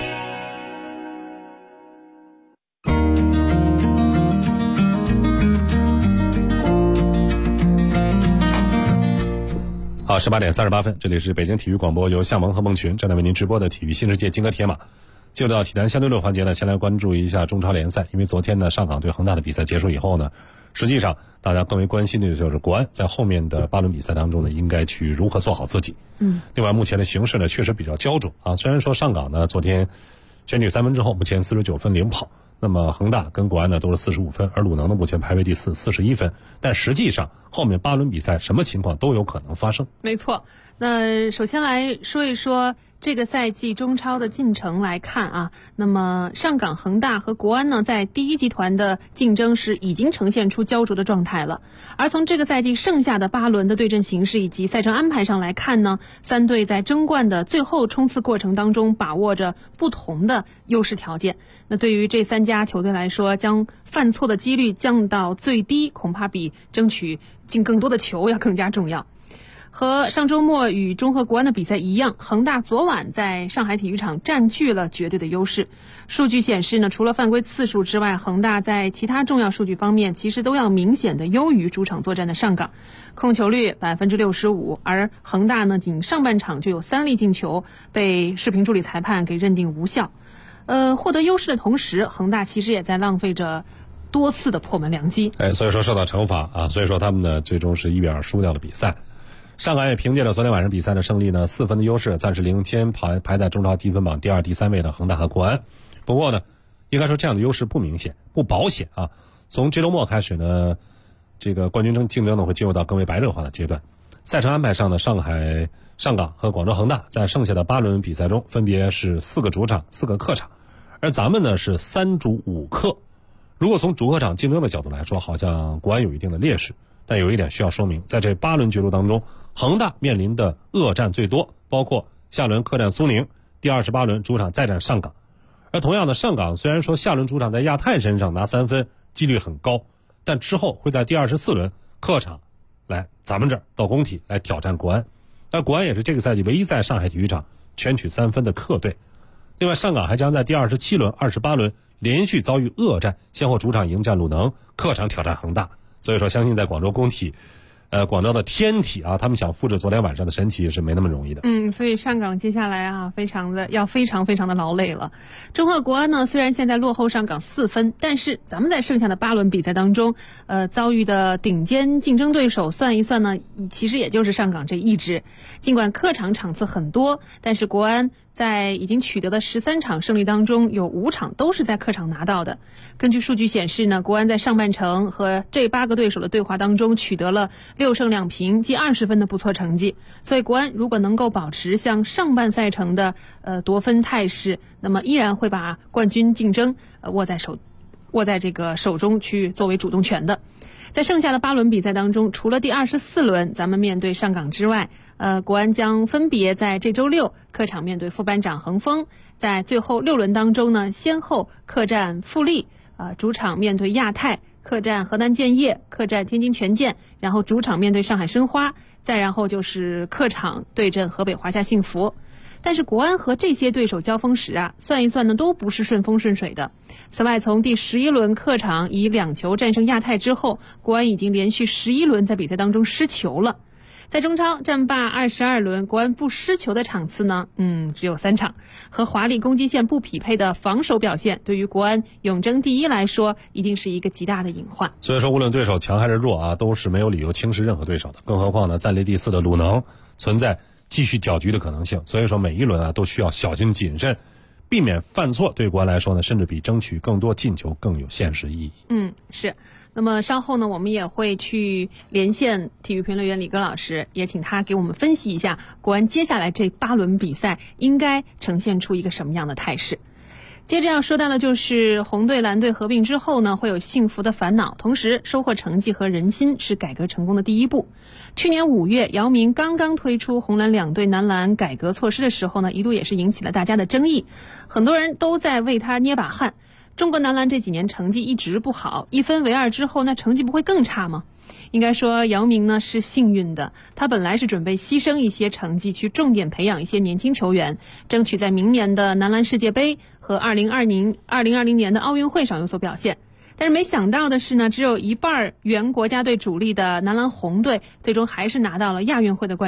好，18点38分，这里是北京体育广播，由向萌和孟群正在为您直播的体育新世界金戈铁马。进入到体坛相对论环节呢，先来关注一下中超联赛。因为昨天呢，上港对恒大的比赛结束以后呢，实际上大家更为关心的就是国安在后面的8轮比赛当中呢，应该去如何做好自己。另外目前的形势呢，确实比较焦灼啊。虽然说上港呢昨天选举3分之后，目前49分领跑， 那么恒大跟国安呢都是45分，而鲁能呢目前排位第4 41分。但实际上后面8轮比赛什么情况都有可能发生。 没错，那首先来说一说这个赛季中超的进程来看啊，那么上港、恒大和国安呢，在第一集团的竞争是已经呈现出焦灼的状态了。而从这个赛季剩下的8轮的对阵形势以及赛程安排上来看呢，三队在争冠的最后冲刺过程当中把握着不同的优势条件。那对于这3家球队来说，将犯错的几率降到最低，恐怕比争取进更多的球要更加重要。和上周末与中赫国安的比赛一样，恒大昨晚在上海体育场占据了绝对的优势。数据显示呢，除了犯规次数之外，恒大在其他重要数据方面其实都要明显的优于主场作战的上港。控球率65%，而恒大呢，仅上半场就有3粒进球被视频助理裁判给认定无效。获得优势的同时，恒大其实也在浪费着多次的破门良机。 所以说受到惩罚啊，所以说他们呢最终是1比2输掉了比赛。上港也凭借着昨天晚上比赛的胜利呢，4分的优势，暂时领先排在中超积分榜第2、第3位的恒大和国安。不过呢，应该说这样的优势不明显、不保险啊。从这周末开始呢，这个冠军竞争呢会进入到更为白热化的阶段。赛程安排上呢，上港和广州恒大在剩下的8轮比赛中分别是4个主场、4个客场，而咱们呢是3主5客。如果从主客场竞争的角度来说，好像国安有一定的劣势。但有一点需要说明，在这8轮角逐当中，恒大面临的恶战最多，包括下轮客战苏宁，第28轮主场再战上港。而同样的，上港虽然说下轮主场在亚泰身上拿3分几率很高，但之后会在第24轮客场来咱们这儿到工体来挑战国安。而国安也是这个赛季唯一在上海体育场全取3分的客队。另外，上港还将在第27轮、28轮连续遭遇恶战，先后主场迎战鲁能，客场挑战恒大。所以说，相信在广州工体，广州的天体啊，他们想复制昨天晚上的神奇是没那么容易的。 所以上港接下来啊，非常非常的劳累了。中赫国安呢，虽然现在落后上港4分，但是咱们在剩下的8轮比赛当中，遭遇的顶尖竞争对手算一算呢，其实也就是上港这一支。尽管客场场次很多，但是国安在已经取得的13场胜利当中，有5场都是在客场拿到的。根据数据显示呢，国安在上半程和这8个对手的对话当中取得了6胜2平，计20分的不错成绩。所以国安如果能够保持像上半赛程的夺分态势，那么依然会把冠军竞争握在这个手中去作为主动权的。在剩下的8轮比赛当中，除了第24轮咱们面对上港之外，国安将分别在这周6客场面对副班长恒丰，在最后6轮当中呢，先后客战富力，主场面对亚泰，客战河南建业，客战天津权健，然后主场面对上海申花，再然后就是客场对阵河北华夏幸福。但是国安和这些对手交锋时啊，算一算呢，都不是顺风顺水的。此外，从第11轮客场以2球战胜亚泰之后，国安已经连续11轮在比赛当中失球了。在中超战罢22轮，国安不失球的场次呢，只有3场。和华丽攻击线不匹配的防守表现，对于国安永争第一来说，一定是一个极大的隐患。 所以说，无论对手强还是弱啊，都是没有理由轻视任何对手的。更何况呢，暂列第4的鲁能存在继续搅局的可能性。所以说，每一轮啊都需要小心谨慎，避免犯错。对国安来说呢，甚至比争取更多进球更有现实意义。 是。那么稍后呢，我们也会去连线体育评论员李戈老师，也请他给我们分析一下国安接下来这8轮比赛应该呈现出一个什么样的态势。接着要说到的就是红队蓝队合并之后呢，会有幸福的烦恼，同时收获成绩和人心是改革成功的第一步。去年5月，姚明刚刚推出红蓝2队男篮改革措施的时候呢，一度也是引起了大家的争议，很多人都在为他捏把汗。中国男篮这几年成绩一直不好，一分为2之后，那成绩不会更差吗？应该说姚明呢是幸运的，他本来是准备牺牲一些成绩去重点培养一些年轻球员，争取在明年的男篮世界杯和2020年的奥运会上有所表现。但是没想到的是呢，只有一半原国家队主力的男篮红队最终还是拿到了亚运会的冠军。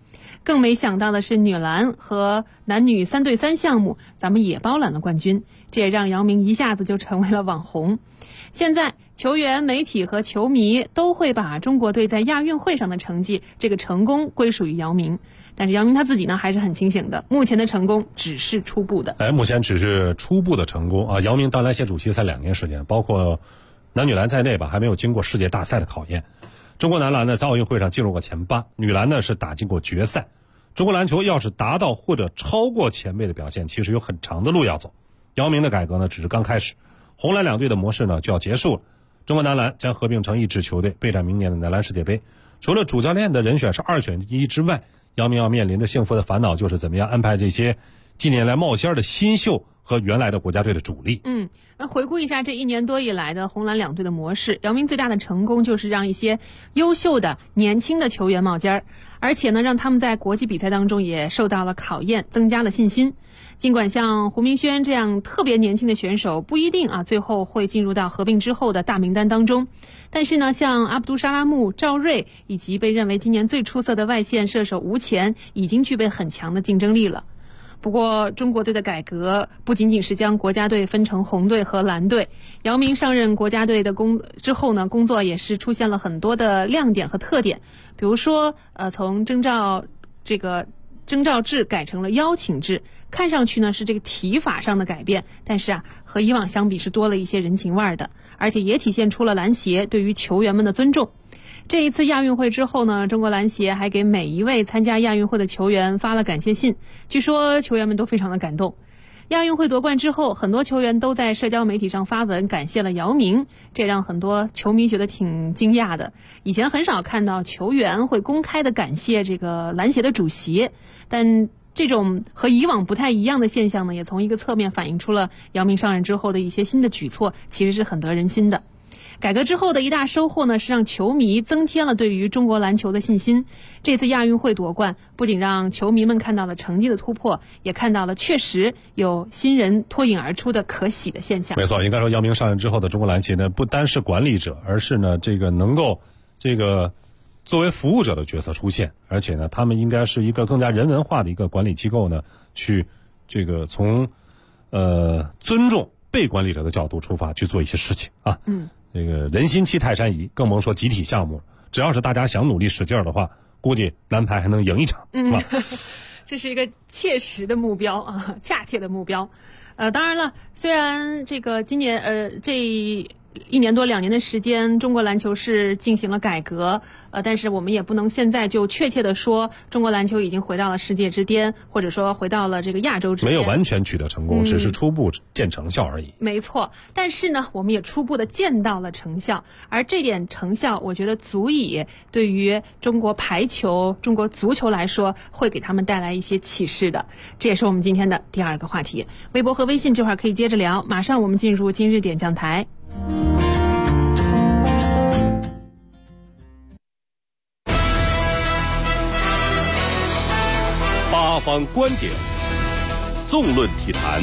更没想到的是，女篮和男女3对3项目，咱们也包揽了冠军，这也让姚明一下子就成为了网红。现在球员、媒体和球迷都会把中国队在亚运会上的成绩，这个成功归属于姚明。但是姚明他自己呢还是很清醒的，目前的成功只是初步的。 目前只是初步的成功啊！姚明当篮协主席才2年时间，包括男女篮在内吧，还没有经过世界大赛的考验。中国男篮呢在奥运会上进入过前8，女篮呢是打进过决赛。中国篮球要是达到或者超过前辈的表现，其实有很长的路要走。姚明的改革呢只是刚开始，红蓝2队的模式呢就要结束了。中国男篮将合并成一支球队，备战明年的男篮世界杯。除了主教练的人选是2选1之外，姚明要面临着幸福的烦恼，就是怎么样安排这些近年来冒尖的新秀和原来的国家队的主力。 那回顾一下这1年多以来的红蓝2队的模式，姚明最大的成功就是让一些优秀的年轻的球员冒尖儿，而且呢让他们在国际比赛当中也受到了考验，增加了信心。尽管像胡明轩这样特别年轻的选手不一定最后会进入到合并之后的大名单当中，但是呢像阿卜杜沙拉木、赵睿以及被认为今年最出色的外线射手吴前已经具备很强的竞争力了。不过中国队的改革不仅仅是将国家队分成红队和蓝队，姚明上任国家队的之后呢，工作也是出现了很多的亮点和特点，比如说从征召制改成了邀请制，看上去呢是这个提法上的改变，但是和以往相比是多了一些人情味的，而且也体现出了篮协对于球员们的尊重。这一次亚运会之后呢，中国篮协还给每一位参加亚运会的球员发了感谢信，据说球员们都非常的感动。亚运会夺冠之后，很多球员都在社交媒体上发文感谢了姚明，这让很多球迷觉得挺惊讶的。以前很少看到球员会公开的感谢这个篮协的主席，但这种和以往不太一样的现象呢，也从一个侧面反映出了姚明上任之后的一些新的举措，其实是很得人心的。改革之后的一大收获呢，是让球迷增添了对于中国篮球的信心。这次亚运会夺冠，不仅让球迷们看到了成绩的突破，也看到了确实有新人脱颖而出的可喜的现象。 没错，应该说姚明上任之后的中国篮协呢，不单是管理者，而是呢这个能够作为服务者的角色出现，而且呢他们应该是一个更加人文化的一个管理机构呢，去从尊重被管理者的角度出发去做一些事情啊。这个人心齐泰山移，更甭说集体项目，只要是大家想努力使劲的话，估计男排还能赢一场。 这是一个切实的目标啊，恰切的目标。当然了，虽然这个今年这1年多2年的时间，中国篮球是进行了改革，但是我们也不能现在就确切的说中国篮球已经回到了世界之巅，或者说回到了这个亚洲之巅， 没有完全取得成功，只是初步见成效而已。 没错，但是呢，我们也初步的见到了成效，而这点成效，我觉得足以对于中国排球、中国足球来说，会给他们带来一些启示的。这也是我们今天的第2个话题。微博和微信这会儿可以接着聊，马上我们进入今日点将台。 八方观点，纵论体坛，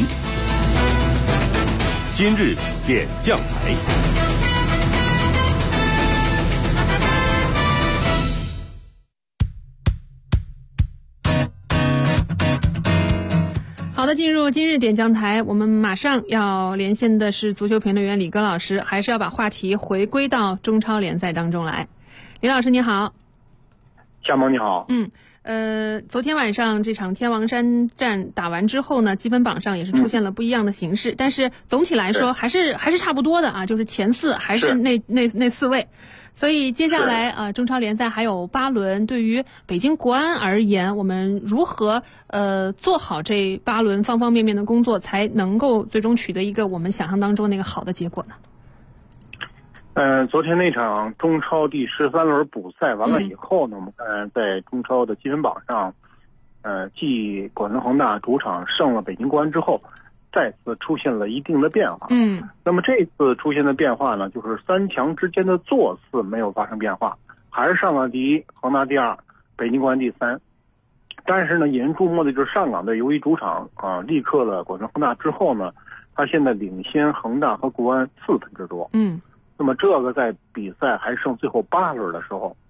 今日点将台。 好的，进入今日点将台，我们马上要连线的是足球评论员李戈老师，还是要把话题回归到中超联赛当中来。李老师你好。 夏萌你好。 昨天晚上这场天王山战打完之后呢，积分榜上也是出现了不一样的形势，但是总体来说还是差不多的啊，就是前4还是那4位。所以接下来中超联赛还有8轮，对于北京国安而言，我们如何做好这8轮方方面面的工作，才能够最终取得一个我们想象当中那个好的结果呢？ 昨天那场中超第13轮补赛完了以后呢，我们看在中超的积分榜上，继广州恒大主场胜了北京国安之后，再次出现了一定的变化。那么这次出现的变化呢，就是3强之间的座次没有发生变化，还是上港第1，恒大第2，北京国安第3。但是呢，引人注目的就是上港队由于主场力克了广州恒大之后呢，他现在领先恒大和国安4分之多。那么这个在比赛还剩最后8轮的时候，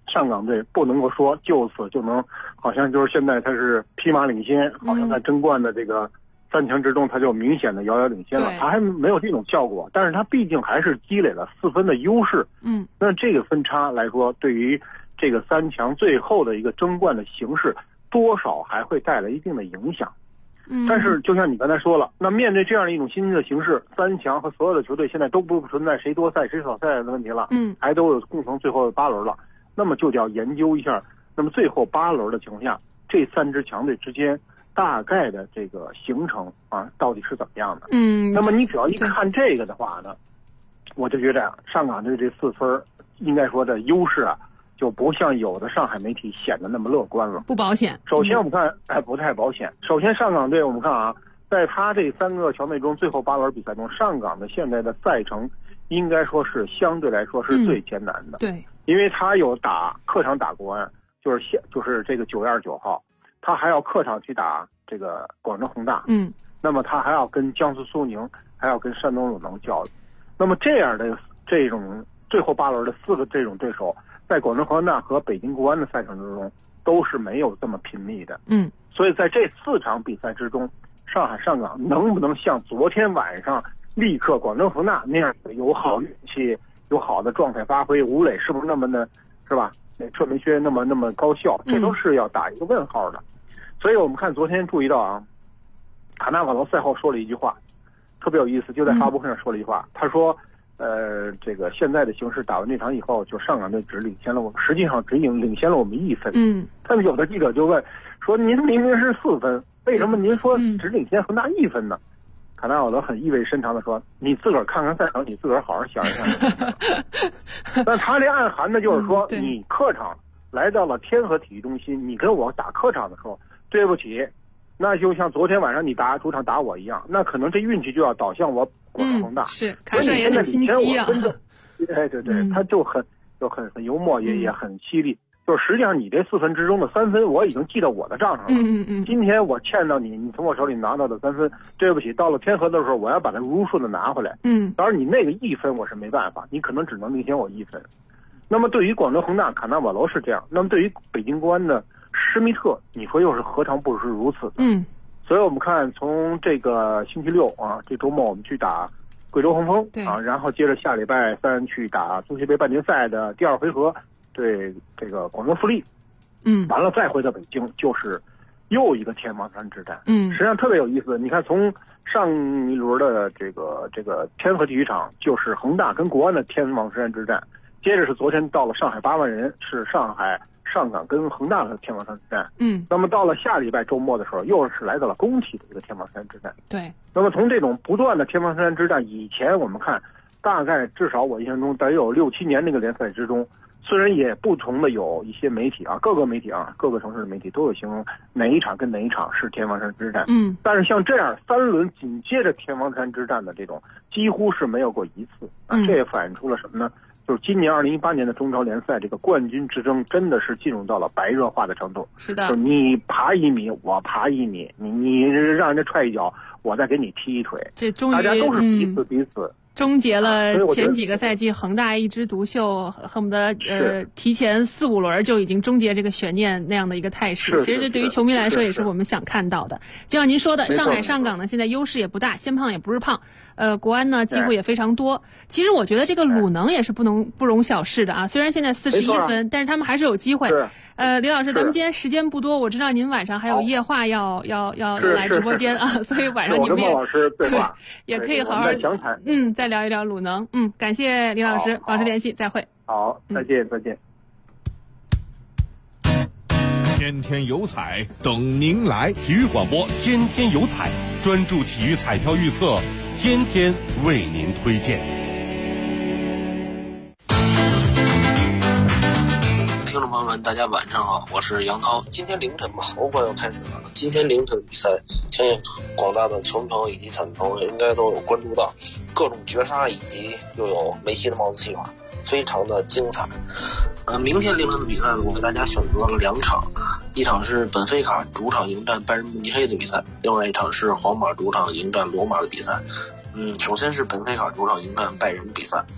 上港队不能够说就此就能，好像就是现在他是匹马领先，好像在争冠的这个3强之中，他就明显的遥遥领先了。他还没有这种效果，但是他毕竟还是积累了4分的优势。那这个分差来说，对于这个3强最后的一个争冠的形势，多少还会带来一定的影响。但是就像你刚才说了，那面对这样的一种新兴的形势，3强和所有的球队现在都不存在谁多赛谁少赛的问题了，还都有共同最后的8轮了。那么就要研究一下，那么最后8轮的情况下，这3支强队之间大概的这个形成啊，到底是怎么样的？那么你只要一看这个的话呢，我就觉得上港队这4分应该说的优势啊，就不像有的上海媒体显得那么乐观了， 不保险。 首先我们看，不太保险。首先上港队我们看啊，在他这3个强队中，最后8轮比赛中，上港的现在的赛程应该说是相对来说是最艰难的。 对， 因为他有客场打国安，就是这个9月29号，他还要客场去打这个广州恒大。那么他还要跟江苏苏宁，还要跟山东鲁能较。那么这样的这种最后8轮的4个这种对手，在广州恒大和北京国安的赛程之中都是没有这么频密的。所以在这4场比赛之中，上港能不能像昨天晚上力克广州恒大那样有好运气、有好的状态发挥，吴磊是不是那么的，是吧？车梅靴那么高效，这都是要打一个问号的。所以我们看昨天注意到啊，卡纳瓦罗赛后说了一句话，特别有意思，就在发布会上说了一句话，他说。这个现在的形势打完这场以后，就上港队只领先了我们，实际上只领先了我们1分。但是有的记者就问说：“您明明是4分，为什么您说只领先恒大1分呢？”卡纳瓦罗很意味深长的说：“你自个儿看看赛场，你自个儿好好想一想。”但他这暗含的就是说，你客场来到了天河体育中心，你跟我打客场的时候，对不起。那就像昨天晚上你主场打我一样，那可能这运气就要导向我广州恒大。 是，卡帅也很心机啊。 对，他就很幽默，也很犀利。就是实际上你这4分之中的3分，我已经记到我的账上了。今天我欠到你从我手里拿到的3分，对不起，到了天河的时候，我要把它如数的拿回来。当然你那个1分我是没办法，你可能只能领先我1分。那么对于广州恒大，卡纳瓦罗是这样。那么对于北京国安的施密特，你说又是何尝不是如此的？所以我们看从这个星期6啊，这周末我们去打贵州恒丰啊，然后接着下礼拜3去打足协杯半决赛的第2回合对这个广州富力，完了再回到北京，就是又一个天王山之战。实际上特别有意思。你看从上一轮的这个天河体育场，就是恒大跟国安的天王山之战，接着是昨天到了上海8万人，是上港跟恒大的天王山之战。那么到了下礼拜周末的时候，又是来到了工体的一个天王山之战。 对。 那么从这种不断的天王山之战，以前我们看，大概至少我印象中得有6、7年那个联赛之中，虽然也不同的有一些媒体啊，各个城市的媒体都有形容哪一场跟哪一场是天王山之战。但是像这样3轮紧接着天王山之战的这种，几乎是没有过一次。这也反映出了什么呢？就是今年2018年的中超联赛，这个冠军之争真的是进入到了白热化的程度。 是的， 就你爬1米，我爬1米，你让人家踹一脚，我再给你踢一腿。 这终于大家都是彼此。 终结了前几个赛季恒大一枝独秀，恨不得提前4、5轮就已经终结这个悬念那样的一个态势。其实这对于球迷来说也是我们想看到的。就像您说的，上海上港呢现在优势也不大，先胖也不是胖。国安呢机会也非常多。其实我觉得这个鲁能也是不容小视的啊。虽然现在41分，但是他们还是有机会。李老师，咱们今天时间不多，我知道您晚上还有夜话要来直播间啊，所以晚上你们也可以好好再聊一聊鲁能。感谢李老师，保持联系，再会。 好，再见。 天天有彩等您来， 体育广播天天有彩，专注体育彩票预测，天天为您推荐。 听众朋友们，大家晚上好，我是杨涛。今天凌晨欧冠要开始了，今天凌晨比赛，相信广大的球迷朋友以及彩民朋友应该都有关注到各种绝杀，以及又有梅西的帽子戏法，非常的精彩。明天凌晨的比赛呢，我给大家选择了2场，一场是本菲卡主场迎战拜仁慕尼黑的比赛，另外一场是皇马主场迎战罗马的比赛。首先是本菲卡主场迎战拜仁的比赛。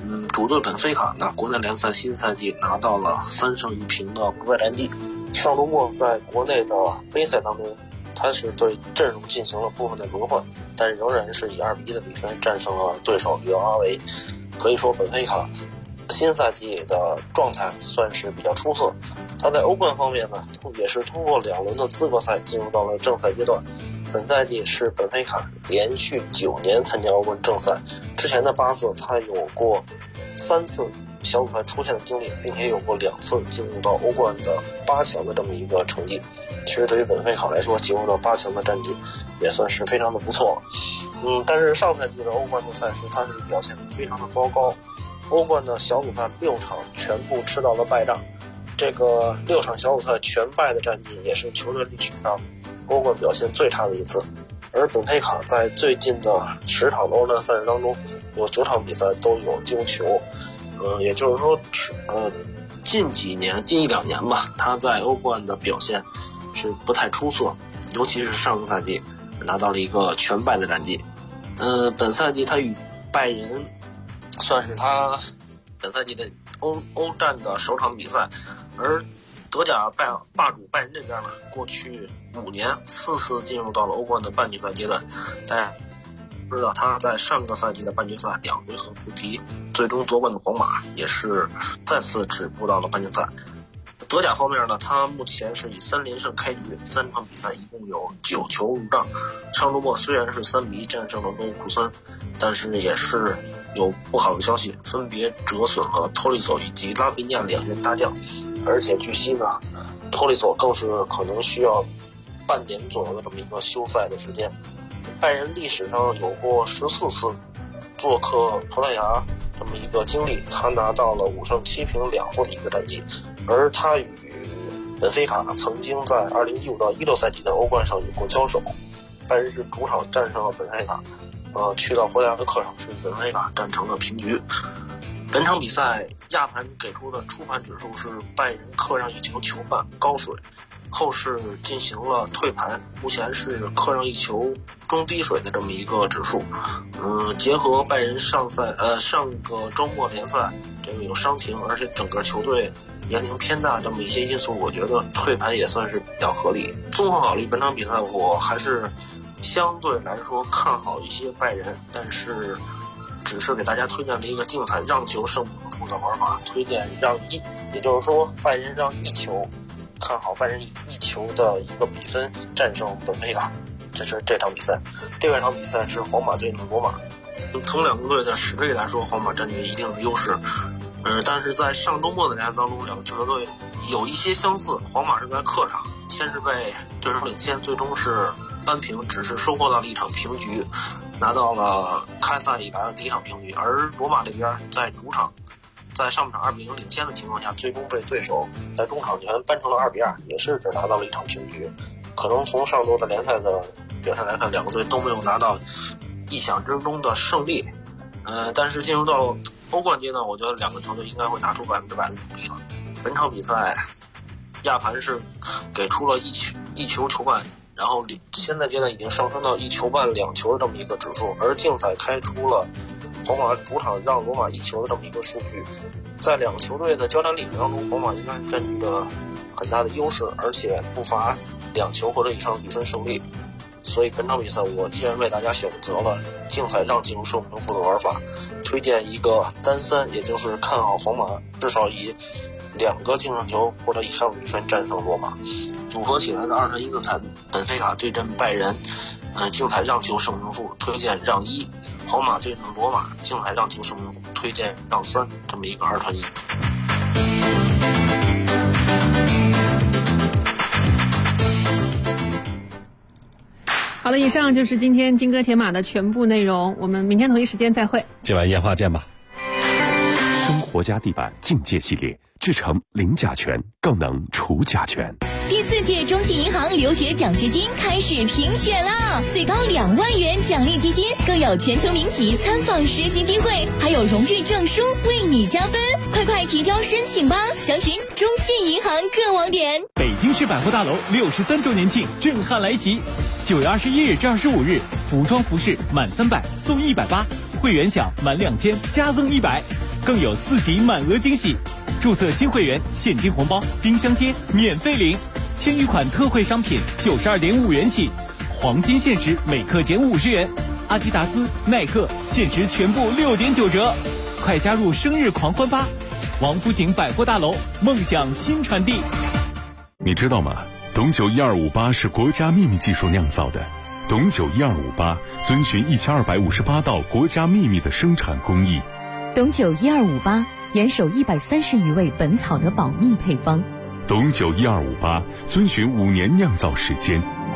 主队本菲卡呢，国内联赛新赛季拿到了3胜1平的不败战绩。上周末在国内的杯赛当中，他是对阵容进行了部分的轮换，但仍然是以2-1的比分战胜了对手里奥阿维。可以说本菲卡新赛季的状态算是比较出色。他在欧冠方面呢，也是通过2轮的资格赛进入到了正赛阶段。本赛季是本菲卡连续9年参加欧冠正赛，之前的8次他有过3次小组赛出现的经历，并且有过2次进入到欧冠的8强的这么一个成绩。其实对于本菲卡来说，进入到8强的战绩也算是非常的不错。但是上赛季的欧冠的赛事他是表现得非常的糟糕，欧冠的小组赛6场全部吃到了败仗，这个6场小组赛全败的战绩也是球队历史上欧冠表现最差的一次。而本菲卡在最近的10场的欧冠赛事当中，有9场比赛都有丢球，也就是说，近1-2年吧，他在欧冠的表现是不太出色，尤其是上个赛季拿到了一个全败的战绩。本赛季他与拜仁算是他本赛季的欧战的首场比赛，而德甲霸主拜仁这边呢，过去5年4次进入到了欧冠的半决赛阶段。大家知道他在上个赛季的半决赛2回合不敌最终夺冠的皇马，也是再次止步到了半决赛。德甲方面呢，他目前是以3连胜开局，3场比赛一共有9球入账。上周末虽然是3-1战胜了诺库森，但是也是有不好的消息，分别折损了托利索以及拉比尼亚2员大将，而且据悉呢，托利索更是可能需要半年左右的这么一个休赛的时间。拜仁历史上有过14次做客葡萄牙这么一个经历，他拿到了5胜7平2负的一个战绩。而他与本菲卡曾经在2015到16赛季的欧冠上有过交手，拜仁是主场战胜了本菲卡，去到葡萄牙的客场是本菲卡战成了平局。本场比赛亚盘给出的初盘指数是拜仁客让1球球半高水，后市进行了退盘，目前是客让1球中低水的这么一个指数。结合拜仁上个周末联赛这个有伤停，而且整个球队年龄偏大这么一些因素，我觉得退盘也算是比较合理。综合考虑本场比赛，我还是相对来说看好一些拜仁，但是只是给大家推荐了一个竞彩让球胜负的玩法，推荐让1，也就是说拜仁让1球，看好拜仁以1球的一个比分战胜本菲卡。这是这场比赛。第二场比赛是皇马对罗马，从2个队的实力来说，皇马占据一定的优势。但是在上周末的联赛当中，2个球队有一些相似。皇马是在客场先是被对手领先，最终是扳平，只是收获到了1场平局，拿到了开赛以来的第1场平局。而罗马这边在主场在上半场2-0领先的情况下，最终被对手在中场前扳成了2-2，也是只拿到了1场平局。可能从上周的联赛的表现来看，2个队都没有拿到意想之中的胜利。但是进入到欧冠阶段，我觉得2个球队应该会拿出100%的努力了。本场比赛亚盘是给出了一球球半，然后现在阶段已经上升到1球半2球的这么一个指数，而竞彩开出了皇马主场让罗马1球的这么一个数据。在2个球队的交战历史当中，皇马应该是占据着很大的优势，而且不乏2球或者以上比分胜利。所以本场比赛我依然为大家选择了竞彩让进入胜负的玩法，推荐一个单3，也就是看好皇马至少以2个净胜球或者以上比分战胜罗马。组合起来的2胜1个彩，本菲卡对阵拜仁，竞彩让球胜负推荐让1，皇马对阵罗马竞彩让球胜负推荐让3，这么一个2串1。 好了，以上就是今天金戈铁马的全部内容，我们明天同一时间再会。 今晚烟花见吧。 生活家地板境界系列制成零甲醛，更能除甲醛。 第4届中信银行留学奖学金开始评选啦，最高2万元奖励基金，更有全球名企参访实习机会，还有荣誉证书为你加分，快提交申请吧！详询中信银行各网点。 北京市百货大楼63周年庆震撼来袭，9月21日至25日，服装服饰满300送180，会员享满2000加赠100。 更有4级满额惊喜。注册新会员，现金红包、冰箱贴免费领，千余款特惠商品92.5元起，黄金限时每克减50元，阿迪达斯、耐克限时全部6.9折，快加入生日狂欢吧！王府井百货大楼，梦想新传递。 你知道吗？董酒1258是国家秘密技术酿造的。董酒1258遵循1258道国家秘密的生产工艺。 董酒1258严守130余味本草的保密配方。 董酒1258遵循5年酿造时间。